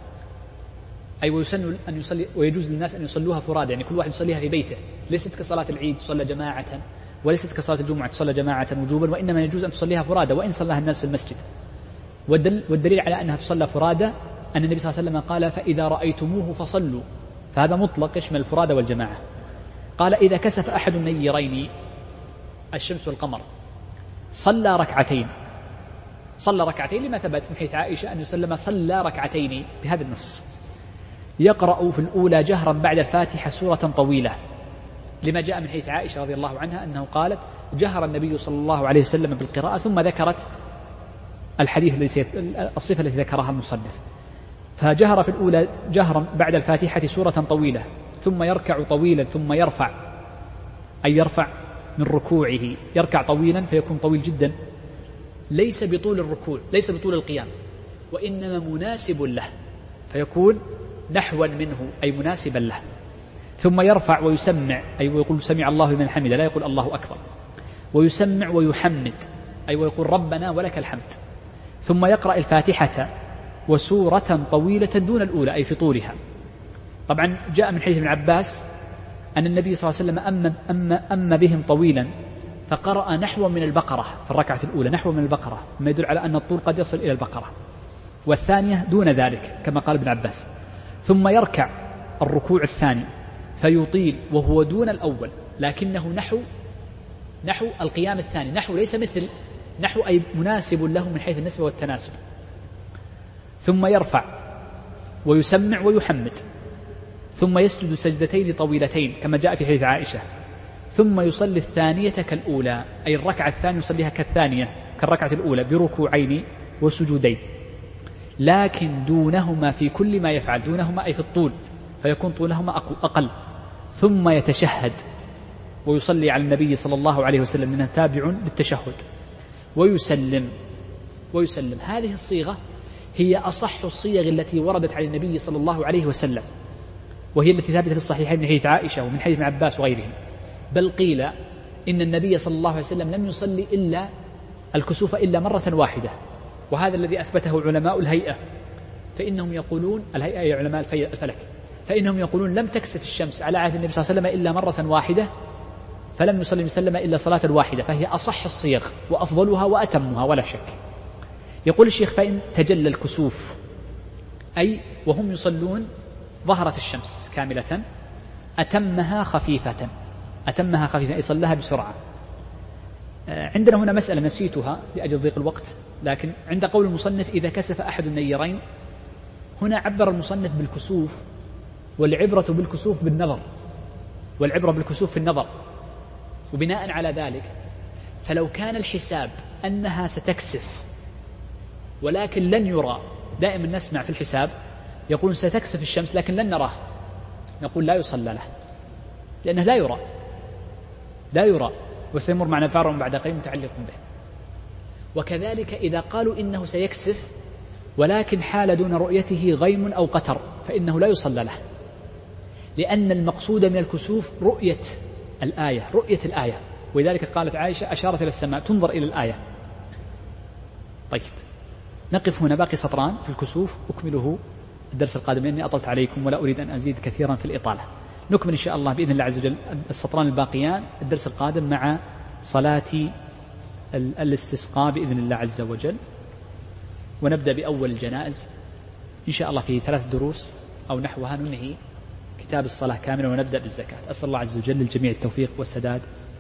أي ويسن أن يصلي ويجوز للناس أن يصلوها فرادا، يعني كل واحد يصليها في بيته، ليست كصلاة العيد تصلى جماعة، وليست كصلاة الجمعة تصلى جماعة وجوبا، وإنما يجوز أن تصليها فرادا وإن صلاها الناس في المسجد. والدليل على أنها تصلى فرادا أن النبي صلى الله عليه وسلم قال فإذا رأيتموه فصلوا، فهذا مطلق يشمل الفرادى والجماعة. قال إذا كسف أحد النيرين الشمس والقمر صلى ركعتين، صلى ركعتين لما ثبت من حيث عائشة أن يسلم صلى ركعتين بهذا النص، يقرأ في الأولى جهرا بعد الفاتحة سورة طويلة، لما جاء من حيث عائشة رضي الله عنها أنه قالت جهر النبي صلى الله عليه وسلم بالقراءة، ثم ذكرت الحديث الذي الصفة التي ذكرها المصنف، فجهر في الأولى جهرا بعد الفاتحة سورة طويلة، ثم يركع طويلا ثم يرفع، أي يرفع من ركوعه، يركع طويلا فيكون طويل جدا، ليس بطول الركوع، ليس بطول القيام، وإنما مناسب له، فيكون نحوا منه أي مناسبا له، ثم يرفع ويسمع، أي ويقول سمع الله لمن حمده، لا يقول الله أكبر، ويسمع ويحمد، أي ويقول ربنا ولك الحمد، ثم يقرأ الفاتحة وسورة طويلة دون الأولى أي في طولها. طبعا جاء من حديث ابن عباس أن النبي صلى الله عليه وسلم أم, أم, أم بهم طويلا فقرأ نحو من البقرة في الركعة الأولى، نحو من البقرة، ما يدل على أن الطول قد يصل إلى البقرة، والثانية دون ذلك كما قال ابن عباس، ثم يركع الركوع الثاني فيطيل وهو دون الأول، لكنه نحو نحو القيام الثاني، نحو ليس مثل نحو أي مناسب له من حيث النسبة والتناسب، ثم يرفع ويسمع ويحمد، ثم يسجد سجدتين طويلتين كما جاء في حديث عائشة، ثم يصلي الثانية كالأولى، أي الركعة الثانية يصليها كالثانية كالركعة الأولى بركوعين وسجودين، لكن دونهما في كل ما يفعل، دونهما أي في الطول، فيكون طولهما أقل، ثم يتشهد ويصلي على النبي صلى الله عليه وسلم منه تابع للتشهد، ويسلم ويسلم. هذه الصيغة هي أصح الصيغ التي وردت على النبي صلى الله عليه وسلم، وهي التي ثابتة في الصحيحين من حديث عائشة ومن حديث ابن عباس وغيرهم، بل قيل إن النبي صلى الله عليه وسلم لم يصلي إلا الكسوف إلا مرة واحدة، وهذا الذي أثبته علماء الهيئة، فإنهم يقولون الهيئة هي علماء الفلك، فإنهم يقولون لم تكسف الشمس على عهد النبي صلى الله عليه وسلم إلا مرة واحدة، فلم يصلي وسلم إلا صلاة واحدة، فهي أصح الصيغ وأفضلها وأتمها ولا شك. يقول الشيخ فإن تجلى الكسوف، أي وهم يصلون ظهرت الشمس كاملة، أتمها خفيفة، أتمها خفيفة أي صلها بسرعة. عندنا هنا مسألة نسيتها لأجل ضيق الوقت، لكن عند قول المصنف إذا كسف أحد النيرين، هنا عبر المصنف بالكسوف، والعبرة بالكسوف بالنظر، والعبرة بالكسوف في النظر، وبناء على ذلك فلو كان الحساب أنها ستكسف ولكن لن يرى، دائما نسمع في الحساب يقول ستكسف الشمس لكن لن نراه، نقول لا يصلى له لأنه لا يرى، لا يرى، وسيمر معنا فار بعد قليل متعلق به. وكذلك إذا قالوا إنه سيكسف ولكن حال دون رؤيته غيم أو قتر، فإنه لا يصلى له، لأن المقصود من الكسوف رؤية الآية، رؤية الآية، ولذلك قالت عائشة أشارت إلى السماء تنظر إلى الآية. طيب نقف هنا، باقي سطران في الكسوف أكمله الدرس القادم، لأني أطلت عليكم ولا أريد أن أزيد كثيرا في الإطالة. نكمل إن شاء الله بإذن الله عز وجل السطران الباقيان الدرس القادم مع صلاة الاستسقاء بإذن الله عز وجل، ونبدأ بأول الجنائز إن شاء الله في ثلاث دروس أو نحوها ننهي كتاب الصلاة كاملا ونبدأ بالزكاة. أسأل الله عز وجل للجميع التوفيق والسداد